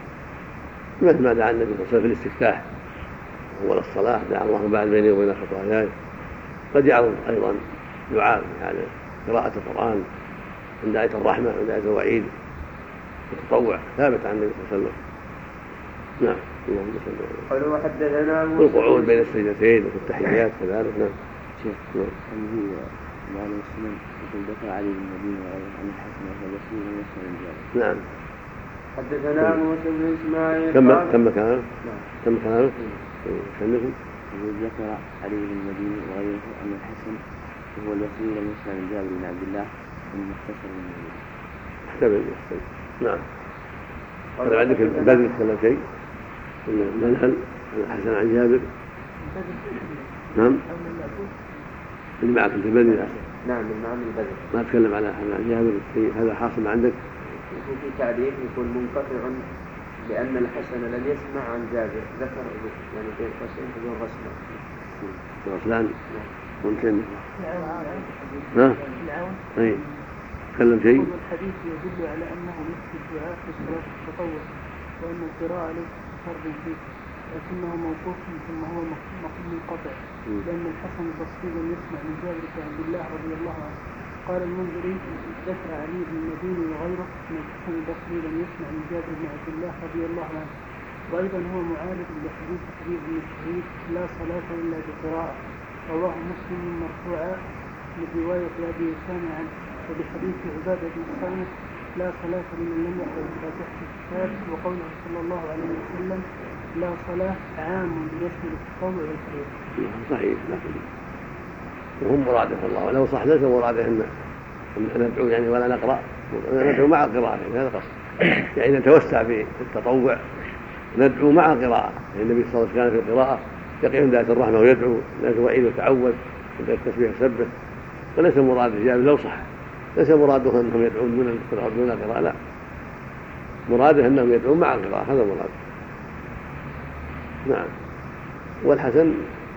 مثل ما دعا النبي صلى الله عليه وسلم في الاستفتاح أول الصلاة دعا اللهم بعد بيني وبين خطاياي. قد يعرض أيضا دعاء يعني قراءة القرآن عند آية الرحمة عند آية الوعيد التطوع ثابت عن النبي صلى الله عليه وسلم. نعم. اللهم صل قالوا حدثنا والقعود بين السجدتين وفي التحيات كذلك. نعم. شيخ هل هي معنى السنن يقول ذكر علي بن المدينة عن الحسن وهو رسول الله صلى الله عليه وسلم. نعم. حدثنا موسى بن إسماعيل كم كم كلام كم كلام سنكم يقول ذكر علي بن المدينة وغيره أن الحسن هو الوسيل المسلم من جابر بن عبد الله من مختصر من المدينة. احتمل يحتمل. نعم. هل عندك البدر كلام شيء منهل الحسن عن جابر؟ نعم. اللي معك انت بدر. نعم المعنى البدر. ما تكلم على عن جابر هذا حاصل عندك؟ يكون في تعريف يكون منقطع لأن الحسن لم يسمع عن جابر ذكر يعني بين قوسين بدون رسمه. رسلان ممكن. ها؟ أي. تكلم شيء. الحديث يدل على أنه يكفي الدعاء في صلاة التطوع وأن القراءة ليست فرض فيه لكنه موقوف ثم هو منقطع لأن الحسن البصري لم يسمع من جابر بن عبد الله رضي الله عنه. قال المنذري ذكر علي بن المديني وغيره أن الحسن البصري لم يسمع من جابر بن عبد الله رضي الله عنه. وأيضا هو معارض لحديث حبيب بن الشهيد لا صلاة إلا بقراءة رواه مسلم مرفوعا من رواية أبي أسامة عنه. وبحديث عبادة بن الصامت لا صلاة لمن لم يقرأ بفاتحة الكتاب وقوله صلى الله عليه وسلم لا صلاة عام يشمل التطوع والفريضة. صحيح لكن وهم مراده الله ولو صح ليس مراده ان ندعو يعني ولا نقرأ ندعو مع القراءة يعني هذا قصد يعني نتوسع في التطوع ندعو مع القراءة يعني النبي صلى الله عليه وسلم كان في القراءة يقف عند آية الرحمة ويدعو لا توعيد وتعوذ عند التسبيح وسبح وليس مراد جابر لو صح ليس مراده انهم يدعون دون القراءة دون القراءة لا مراده انهم يدعون مع القراءة هذا مراد. نعم. والحسن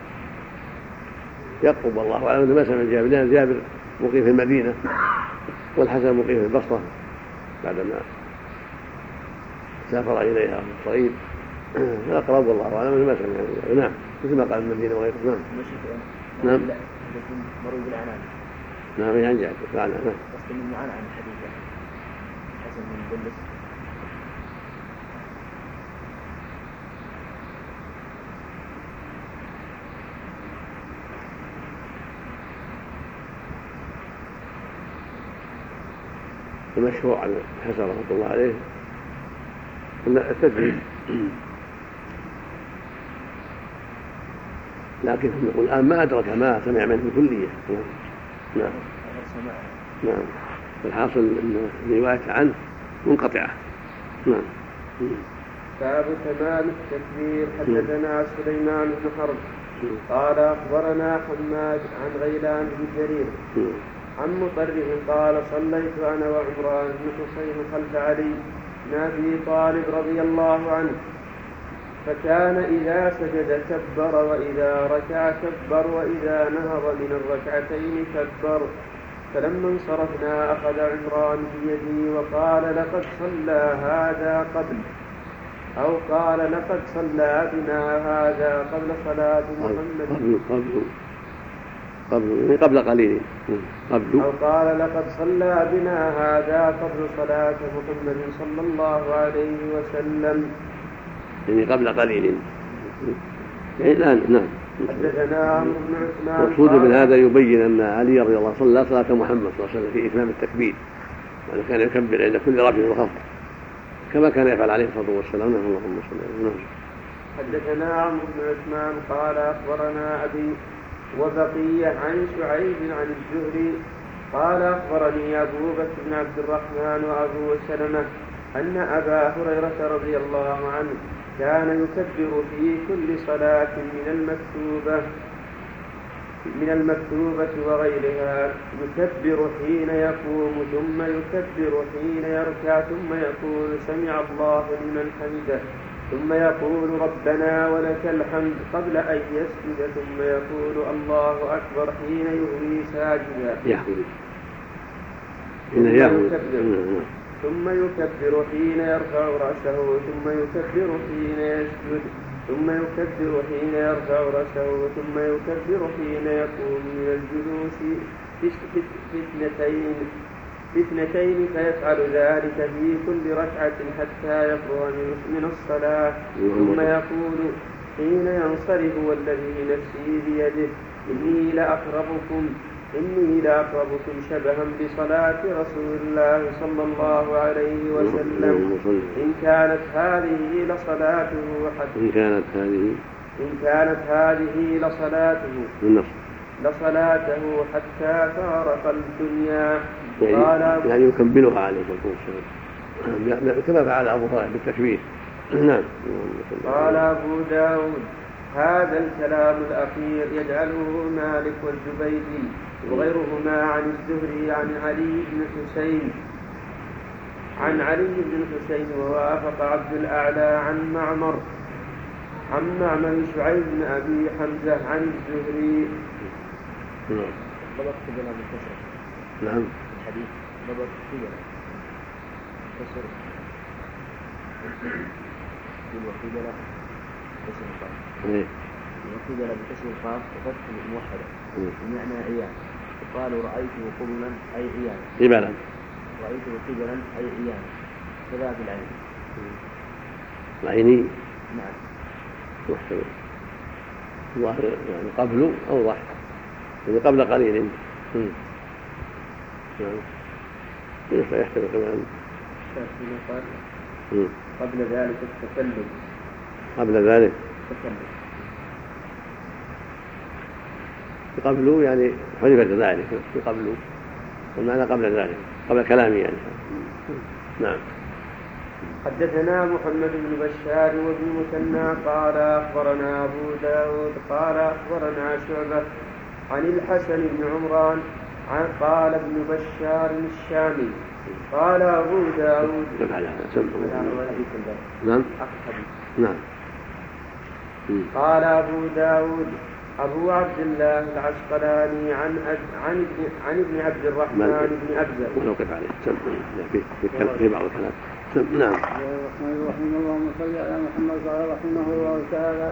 يقرب الله أعلم ما سمع جابر لأن جابر مقيم في المدينة والحسن مقيم في البصرة بعدما سافر إليها في الصعيد فأقرب الله أعلم ما سمع جابر. نعم مثل ما قال المدينة وغيره. نعم. نعم. مروي بالعنان. نعم يعني جابر بالعنان. نعم. قصد من معنا عن الحديث حسن بن مدلس. المشهور عن الحسن رحمه الله عليه أن التدريس لكن يقول الآن ما أدرك ما سمع منه الكلية. نعم. نعم. الحاصل أن الرواية عنه منقطعة. نعم. باب تمام التكبير. حدثنا سليمان بن حرب قال أخبرنا حماد عن غيلان بن جرير عن مطرف قال صليت أنا وعمران بن حسين خلف علي بن أبي طالب رضي الله عنه فكان إذا سجد كبر وإذا ركع كبر وإذا نهض من الركعتين كبر. فلما انصرفنا أخذ عمران بيدي وقال لقد صلى هذا قبل أو قال لقد صلى بنا هذا قبل صلاة محمد قبل قبل قبل قبل قليل قبل أو قال لقد صلى بنا هذا قبل صلاة محمد صلى الله عليه وسلم يعني قبل قليل يعني الآن. نعم. حدثنا عمرو بن عثمان المقصود من هذا يبين أن علي رضي الله عنه صلى صلاة محمد صلى الله عليه وسلم في إتمام التكبير وأنه كان يكبر عند كل رفع وخفض كما كان يفعل عليه الصلاة والسلام. اللهم صل على محمد. حدثنا عمرو بن عثمان قال أخبرنا أبي وبقية عن شعيب عن الزهري قال أخبرني أبو بكر بن عبد الرحمن وأبو سلمة أن أبا هريرة رضي الله عنه كان يكبر في كل صلاة من المكتوبة من المكتوبة وغيرها يكبر حين يقوم ثم يكبر حين يركع ثم يقول سمع الله لمن حمده ثم يقول ربنا ولك الحمد قبل أن يسجد ثم يقول الله أكبر حين يهوي ساجدا ثم يكبر حين يرفع رأسه ثم يكبر حين يسجد ثم يكبر حين يرفع رأسه ثم يكبر حين يقوم من الجلوس في اثنتين في اثنتين فيفعل ذلك في كل ركعة حتى يفرغ من الصلاة ثم يقول حين ينصرف والذي نفسي بيده إني لأقربكم إني لأقربكم شبها بصلاة رسول الله صلى الله عليه وسلم إن كانت هذه لصلاته حتى إن كانت هذه إن كانت هذه لصلاته لصلاته حتى فارق الدنيا. يعني, يعني يكملها عليه الصلاة والسلام كما فعل أبو طالب بالتكبير. نعم. قال أبو داود هذا الكلام الأخير يجعله مالك والزبيدي وغيرهما عن الزهري عن علي بن حسين عن علي بن حسين ووافق عبد الأعلى عن معمر عن معمر شعيب بن أبي حمزة عن الزهري. ضبط قبلة بالكسر. نعم. الحديث ضبط قبلة كسر وقبلة كسر القاف وقبلة بكسر القاف وفتح موحدة بمعنى عيان. قالوا رأيته قبلا أي عيانا. قبلا. رأيته قبلا أي عيانا. كذا في العين. العيني. نعم. محتمل. ظاهر يعني قبل أوضح. يعني قبل قليل. نعم. يحتمل كمان. قبل ذلك التكلم. قبل ذلك. التكلم. قبله يعني حذفت ذلك في قبله والمعنى قبل ذلك قبل كلامي يعني. نعم. حدثنا محمد بن بشار وابن مثنى قال أخبرنا أبو داود قال أخبرنا شعبة عن الحسن بن عمران عن قال ابن بشار الشامي قال أبو داود نعم نعم قال أبو داود أبو عبد الله العسقلاني عن عن ابن عن ابن عبد الرحمن بن أبزر. ونوقف عليه في في في بعض الكلام. نعم. الرحمن الرحيم اللهم صل على محمد قال رحمه الله تعالى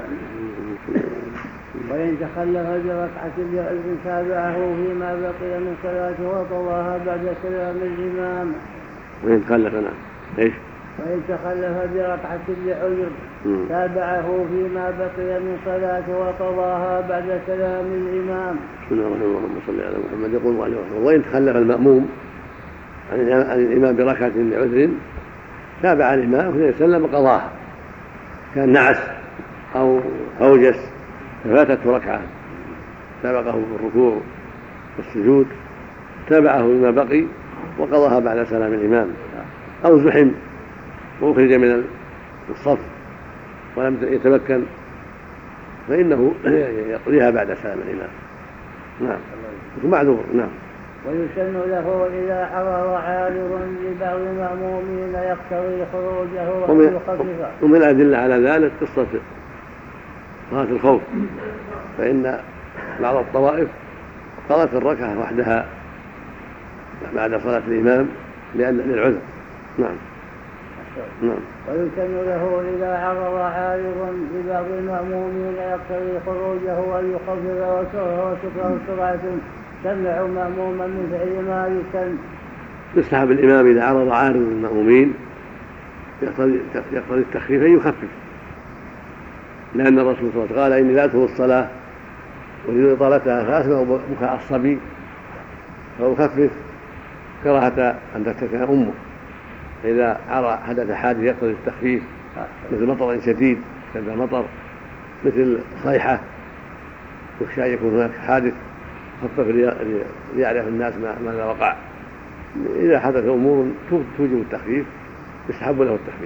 وإن تخلف بركعة بعذر تابعه فيما بقي من صلاته وقضاها بعد سلام الإمام. وإن تخلف نعم إيش؟ وإن تخلف بركعة بعذر تابعه فيما بقي من صلاته وقضاها بعد سلام الإمام. بسم الله الرحمن الرحيم اللهم صل على محمد. يقول عليه وسلم وإن تخلف المأموم عن الإمام بركعة بعذر تابع الإمام فإذا سلم قضاها كان نعس أو أوجس ففاتته ركعة سبقه في الركوع والسجود تابعه بما بقي وقضاها بعد سلام الإمام أو زحم وأخرج من الصف ولم يتمكن فإنه يقضيها بعد سلام الإمام. نعم معذور. نعم. ويسن له إذا حضر عارض لبعض المأمومين يقتضي خروجه وأن يخففه. ومن الأدلة على ذلك قصة صلاة الخوف، فإن بعض الطوائف قضت الركعة وحدها بعد صلاة الإمام لأن للعذر. نعم. نعم. ويسن له إذا عرض عارض لبعض المأمومين يقتضي خروجه وأن يخفف وتكره سرعة تمنع مأموما من فعل ما يسن. يستحب الإمام إذا عرض عارض المأمومين يقتضي التخفيف أن يخفف، لأن الرسول صلى الله عليه وسلم قال إني لا أدخل الصلاة أريد إطالتها فأسمع بكاء الصبي فأخفف كراهة أن تتكلم أمه. فإذا عرى حدث حادث يقتضي التخفيف مثل مطر شديد كذا مطر مثل صيحة يخشى أن يكون هناك حادث خفف ليعرف الناس ماذا وقع. إذا حدث أمور توجب التخفيف يستحب له التخفيف.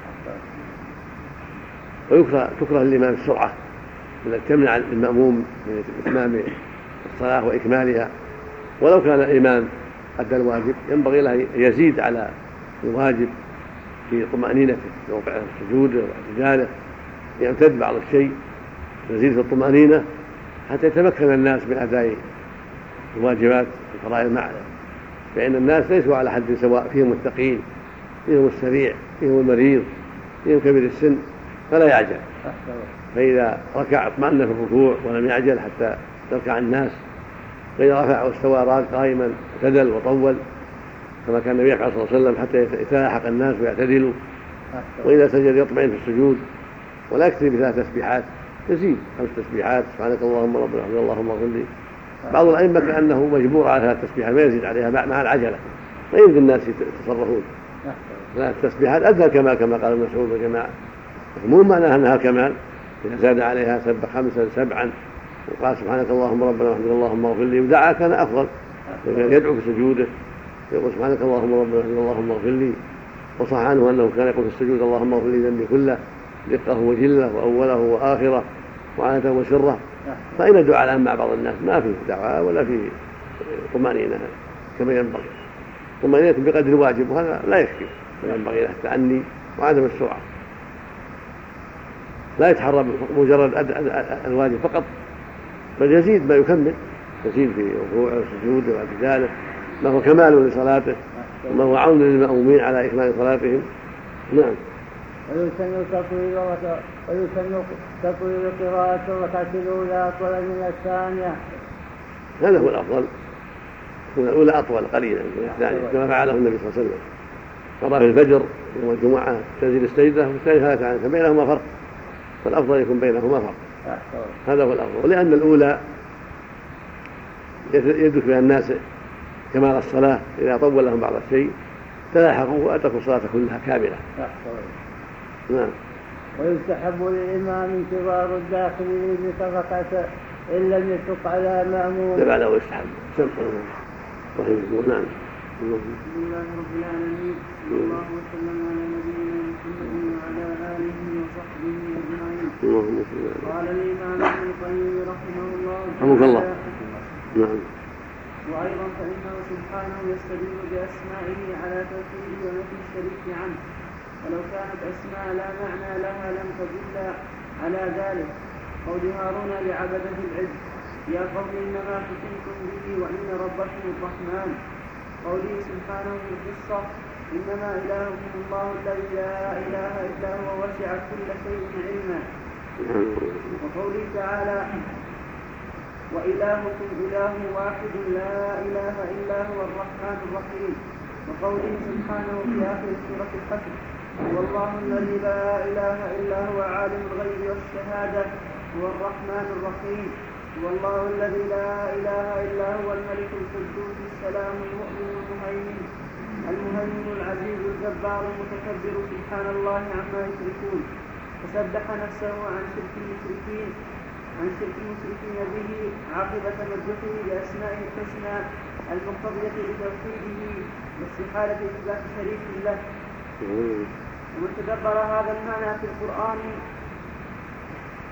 ويكره تكره الإمام السرعة التي تمنع المأموم من إتمام الصلاة وإكمالها، ولو كان الإمام أدى الواجب ينبغي له يزيد على الواجب في طمأنينته في موقع السجود واعتداله، يمتد بعض الشيء يزيد في الطمأنينة حتى يتمكن الناس من أداء الواجبات الفرائض معه، فإن الناس ليسوا على حد سواء، فيهم الثقيل فيهم السريع فيهم المريض فيهم كبير السن، فلا يعجل. فإذا ركع اطمأن في الركوع ولم يعجل حتى يركع الناس، فإذا رفع واستوى قائما اعتدل وطول كما كان النبي صلى الله عليه وسلم حتى يتلاحق الناس ويعتدلوا. وإذا سجد يطمئن في السجود ولا يكتفي بثلاث تسبيحات، يزيد خمس تسبيحات سبحانك اللهم ربنا الحمد اللهم اغفر لي. بعض الأئمة كأنه مجبور على ثلاث تسبيحات ما يزيد عليها مع العجلة، ما يمكن الناس يتصرفون. ثلاث تسبيحات أدنى الكمال كما قال ابن مسعود وجماعة، مو معناها أنها الكمال. إذا زاد عليها سبح خمسا سبعا وقال سبحانك اللهم ربنا الحمد اللهم اغفر لي ودعا كان أفضل. كان يدعو في سجوده يقول سبحانك اللهم ربنا الحمد اللهم اغفر لي. وصح عنه أنه كان يقول في السجود اللهم اغفر لي ذنبي كله دقه وجله وأوله وآخره وعنته وسره. فإن الدعاء الآن مع بعض الناس ما فيه دعاء ولا فيه طمأنينة كما ينبغي، طمأنينة بقدر الواجب وهذا لا يكفي، ينبغي له التأني وعدم السرعة، لا يتحرى مجرد الواجب فقط بل يزيد ما يكمل، يزيد في ركوعه وسجوده واعتداله ما هو كمال لصلاته وما هو عون للمأمومين على إكمال صلاتهم. نعم. ويسن تطويل قراءة الركعة الأولى أطول من الثانية. هذا هو الأفضل، الأولى أطول قليلا من الثانية كما فعله النبي صلى الله عليه وسلم. قرأ في الفجر يوم الجمعة تنزل السجدة والثانية هلك عنه فبينهما فرق، فالأفضل يكون بينهما فرق. هذا هو الأفضل، لأن الأولى يدرك بها الناس كمال الصلاة إذا طول لهم بعض الشيء تلاحقوا وأتركوا الصلاة كلها كاملة. نعم. ويستحب للإمام انتظار الداخل بصدقته إن لم يشق على مأموم. لا بعد ويستحب. نعم. بسم الله رب العالمين صلى الله وسلم على نبينا محمد وعلى آله وصحبه أجمعين. قال الإمام ابن القيم رحمه الله رحمه الله. نعم. وأيضا فإنه سبحانه يستدل بأسمائه على توحيده ونفي الشريك عنه، ولو كانت أسماء لا معنى لها لم تدل على ذلك. قول هارون لعبده العز يا قوم إنما فتنتم به وإن ربكم الرحمن. قوله سبحانه في القصة إنما إلهكم الله الذي لا إله إلا هو وسع كل شيء علما. وقوله تعالى وإلهكم إله واحد لا إله إلا هو الرحمن الرحيم. وقوله سبحانه في آخر سورة الحشر والله الذي لا إله إلا هو عالم الغيب والشهادة هو الرحمن الرحيم. والله الذي لا إله إلا هو الملك القدوس السلام المؤمن المهيمن المهيمن العزيز الجبار المتكبر سبحان الله عما يشركون. فسبح نفسه عن شرك المشركين عن شرك المشركين به عقب تمجده بأسمائه الحسنى المقتضية لتوحيده واستحالة إثبات شريك له. ومن تدبر هذا المعنى في القرآن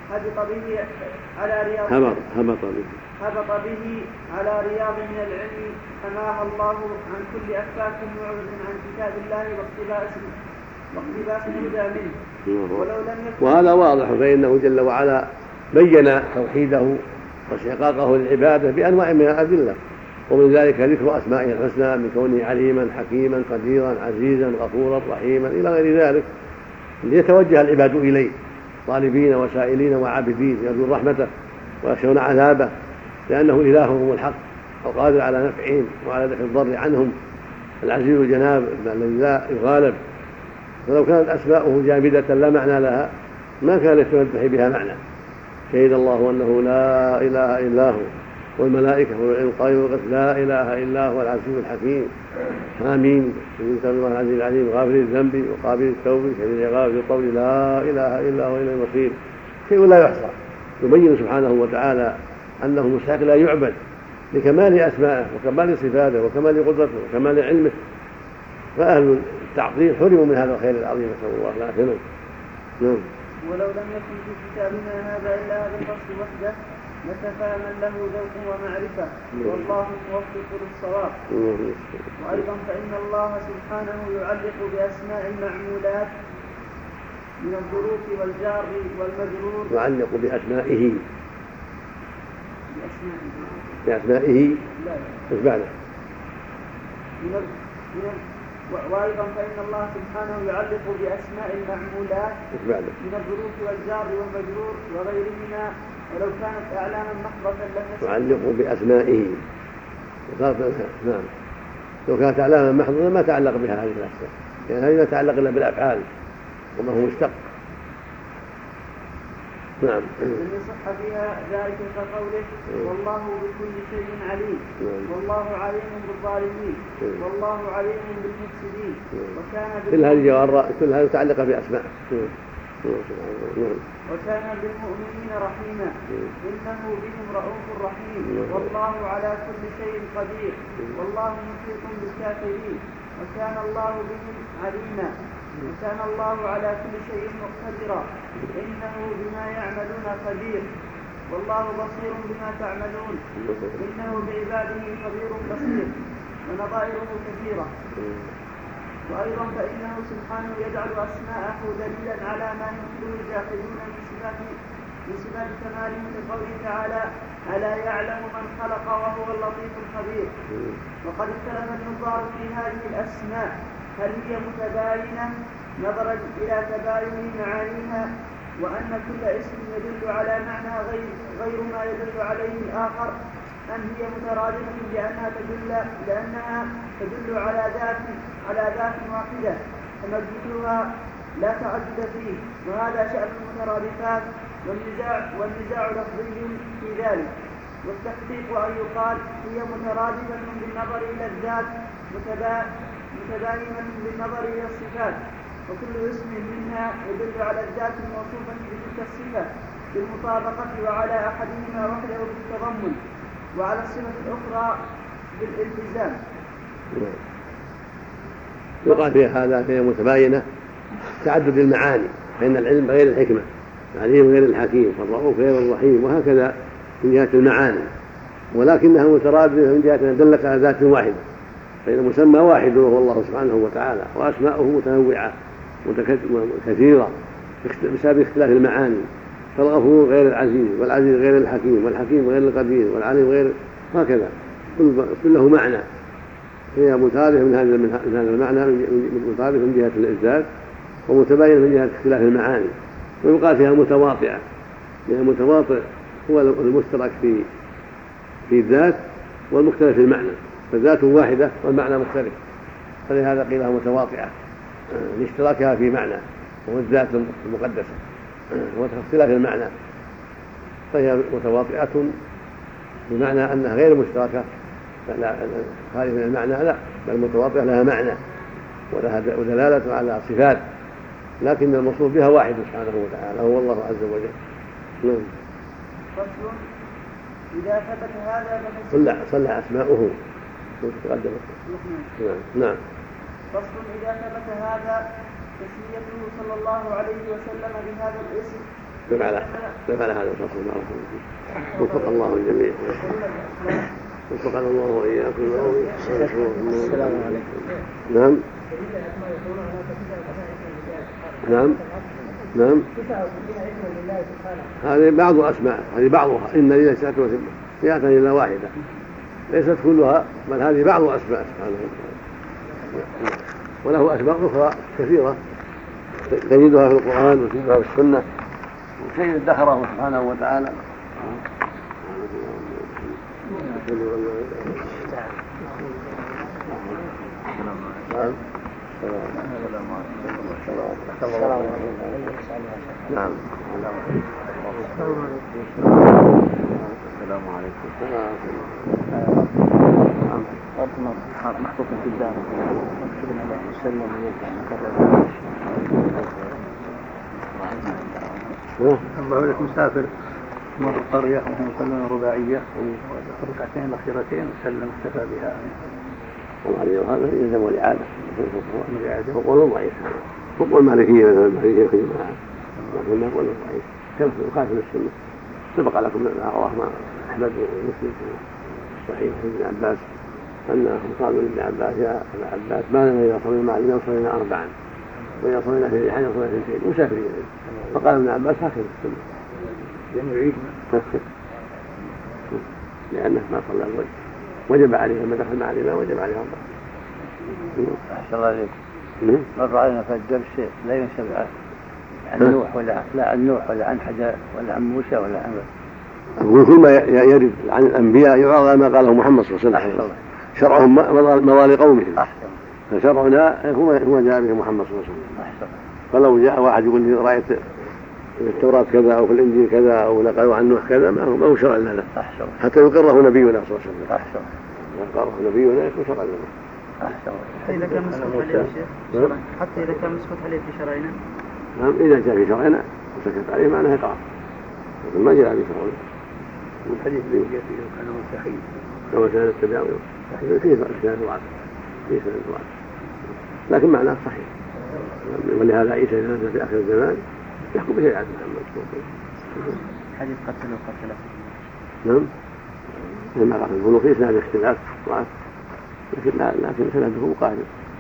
هبط به على رياض هبط هبط به هبط به على رياض من العلم حماها الله عن كل أفاك معرض عن كتاب الله واقتباس واقتباس الهدى منه. ولو لم يكن وهذا واضح، فإنه جل وعلا بين توحيده واستحقاقه للعبادة بأنواع من الأدلة، ومن ذلك ذكر أسمائه الحسنى من كونه عليما حكيما قديرا عزيزا غفورا رحيما إلى غير ذلك، ليتوجه العباد إليه طالبين وسائلين وعابدين يرجون رحمته ويخشون عذابه، لأنه إلههم الحق القادر على نفعهم وعلى دفع الضر عنهم، العزيز الجناب الذي لا يغالب. فلو كانت أسماؤه جامدة لا معنى لها ما كان يتمدح بها معنى. شهد الله أنه لا إله إلا هو والملائكة والعلم قائما بالقسط لا إله إلا هو العزيز الحكيم آمين. سبحان الله العزيز العليم غافر الذنب وقابل التوب شديد العقاب بالقول لا إله إلا هو إليه المصير. شيء لا يحصى يبين سبحانه وتعالى أنه مستحق لا يعبد لكمال أسمائه وكمال صفاته وكمال قدرته وكمال علمه، فأهل التعظيم حرموا من هذا الخير العظيم، نسأل الله العافية. نعم. ولو لم يكن في كتابنا هذا إلا هذا الفصل وحده لكفى من له ذوق ومعرفة، والله موفق للصواب. وأيضا فإن الله سبحانه يعلق بأسماء المعمولات من الظروف والجار والمجرور، يعلق بأسمائه بأسمائه ايش بعده؟ وأيضا فإن الله سبحانه يعلق بأسماء المعمولات من الظروف والجار والمجرور وغيرهما، ولو كانت أعلاما محضة لم يعلق بأسمائه. نعم، لو كانت أعلاما محضة ما تعلق بها هذه الأسماء، يعني هذه لا تعلق إلا بالأفعال وما هو مشتق. نعم. إن صح فيها ذلك كقوله والله بكل شيء عليم، والله عليم بالظالمين، والله عليم بالمفسدين. وكان كل هذه جوار كل هذه متعلقة بأسماء. وكان بالمؤمنين رحيما إنه بهم رؤوف رحيم، والله على كل شيء قدير، والله محيط بالكافرين. وكان الله بهم عليما، وكان الله على كل شيء مقتدرا، إنه بما يعملون خبير، والله بصير بما تعملون، إنه بعباده خبير بصير. ونظائره كثيرة. وأيضا فإنه سبحانه يجعل أسماءه دليلا على ما ينكره الجاحدون من صفات من صفات كماله لقوله تعالى ألا يعلم من خلق وهو اللطيف الخبير. وقد اختلف النظار في هذه الأسماء هل هي متباينة نظرا إلى تباين معانيها، وأن كل اسم يدل على معنى غير, غير ما يدل عليه الآخر، أم هي مترادفة لأنها تدل لأنها تدل على ذات على ذات واحدة فمدلولها لا تعدد فيه. وهذا شأن المترادفات، والنزاع والنزاع لفظي في ذلك. والتحقيق أن يقال هي مترادفة بالنظر إلى الذات متباينة بالنظر إلى الصفات، وكل اسم منها يدل على الذات الموصوفة بتلك الصفة بالمطابقة، وعلى أحدهما وحده بالتضمن، وعلى الصفة الأخرى بالالتزام. يقال في هذا فهي متباينة تعدد المعاني، فإن العلم غير الحكمة، العليم غير الحكيم، والرؤوف غير الرحيم، وهكذا من جهة المعاني، ولكنها مترادفة من جهة أن دلت على ذات واحدة، فإن المسمى واحد وهو الله سبحانه وتعالى، وأسماؤه متنوعة كثيرة بسبب اختلاف المعاني، فالغفور غير العزيز، والعزيز غير الحكيم، والحكيم غير القدير، والعليم غير، هكذا كل له معنى. هي مترادفة من هذا المعنى مترادفة من جهة الذات، ومتباينة من جهة اختلاف المعاني. ويقال فيها متواطئة، لأن المتواطئ هو المشترك في في الذات والمختلف في المعنى، فالذات واحدة والمعنى مختلف، فلهذا قيلها متواطئة لاشتراكها في معنى وهو الذات المقدسة، واختلاف المعنى، فهي متواطئة بمعنى أنها غير مشتركة خارج من المعنى، لا، بل متواطئة لها معنى ولها ودلالة على صفات، لكن الموصوف بها واحد سبحانه وتعالى هو الله عز وجل. نعم. فصل إذا ثبت هذا صلى صلى أسماؤه تقدم. نعم. نعم. فصل إذا ثبت هذا تسميته صلى الله عليه وسلم بهذا الاسم فعل فعل هذا الفصل بارك الله فيك. وفق الله الجميع. وفقنا الله وإياكم. السلام عليكم. نعم نعم نعم هذه بعض أسماء، هذه بعضها. إن لله تسعة ومئة إلا واحدة، ليست كلها، بل هذه بعض أسماء سبحانه وتعالى. وله أسماء أخرى كثيرة تجدها في القرآن وتجدها في السنة، شيء ادخره سبحانه وتعالى. نعم. السلام عليكم. محطوط في الدار الله لك مسافر مر القرية وهم يصلون رباعية والركعتين الأخيرتين وسلم اكتفى بها. هذا يلزم الإعادة وقول ضعيف. وقول المالكية مثلا المالكية في جماعة لكن نقول ضعيف كيف يخالف السنة. سبق لكم الأعراف مع أحمد ومسلم صحيح ابن عباس أنهم قالوا لابن عباس يا ابن عباس ما لنا إذا صلينا مع الإمام صلينا أربعا وإذا صلينا في ريحان صلينا اثنتين مسافرين. فقال ابن عباس هكذا السنة يعني لأنه ما صلى الوجه وجب عليه لما دخل مع الإمام وجب عليه أربعا. أحسن الله عليك. مر علينا في الدرس لا ينسب عن نوح ولا لا عن نوح ولا عن حجر ولا عن موسى ولا عن أقول كل ما يرد عن الأنبياء يعرض ما قاله محمد صلى الله عليه وسلم. شرعهم مضى لقومهم فشرعنا هو جاء به محمد صلى الله عليه وسلم. فلو جاء واحد يقول لي رأيت في التوراة كذا أو في الإنجيل كذا أو نقلوا عن نوح كذا ما هو شرع لنا حتى يقره نبينا صلى الله عليه وسلم. يقره نبينا يكون شرع لنا. حتى إذا كان مسكوت عليه شيء حتى إذا كان مسكوت عليه في شرعنا. نعم إذا جاء في شرعنا وسكت عليه معناه إقرار لكن ما جاء في شرعنا. والحديث اللي جاء فيه كان مستحيل لو كان التبع فيه إشكال ضعف فيه سند ضعف لكن معناه صحيح. ولهذا عيسى نزل في آخر الزمان يحكم بشريعة محمد. حديث قتل وقتله. نعم لما قال البلوغ في سند اختلاف ضعف لكن لا لكن سنده مقارب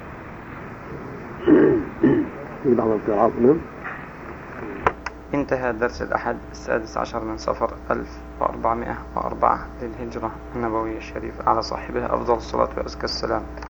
في بعض القراءات. نعم. انتهى درس الأحد السادس عشر من صفر ألف وأربعمائة وأربعة للهجرة النبوية الشريفة على صاحبها أفضل الصلاة وأزكى السلام.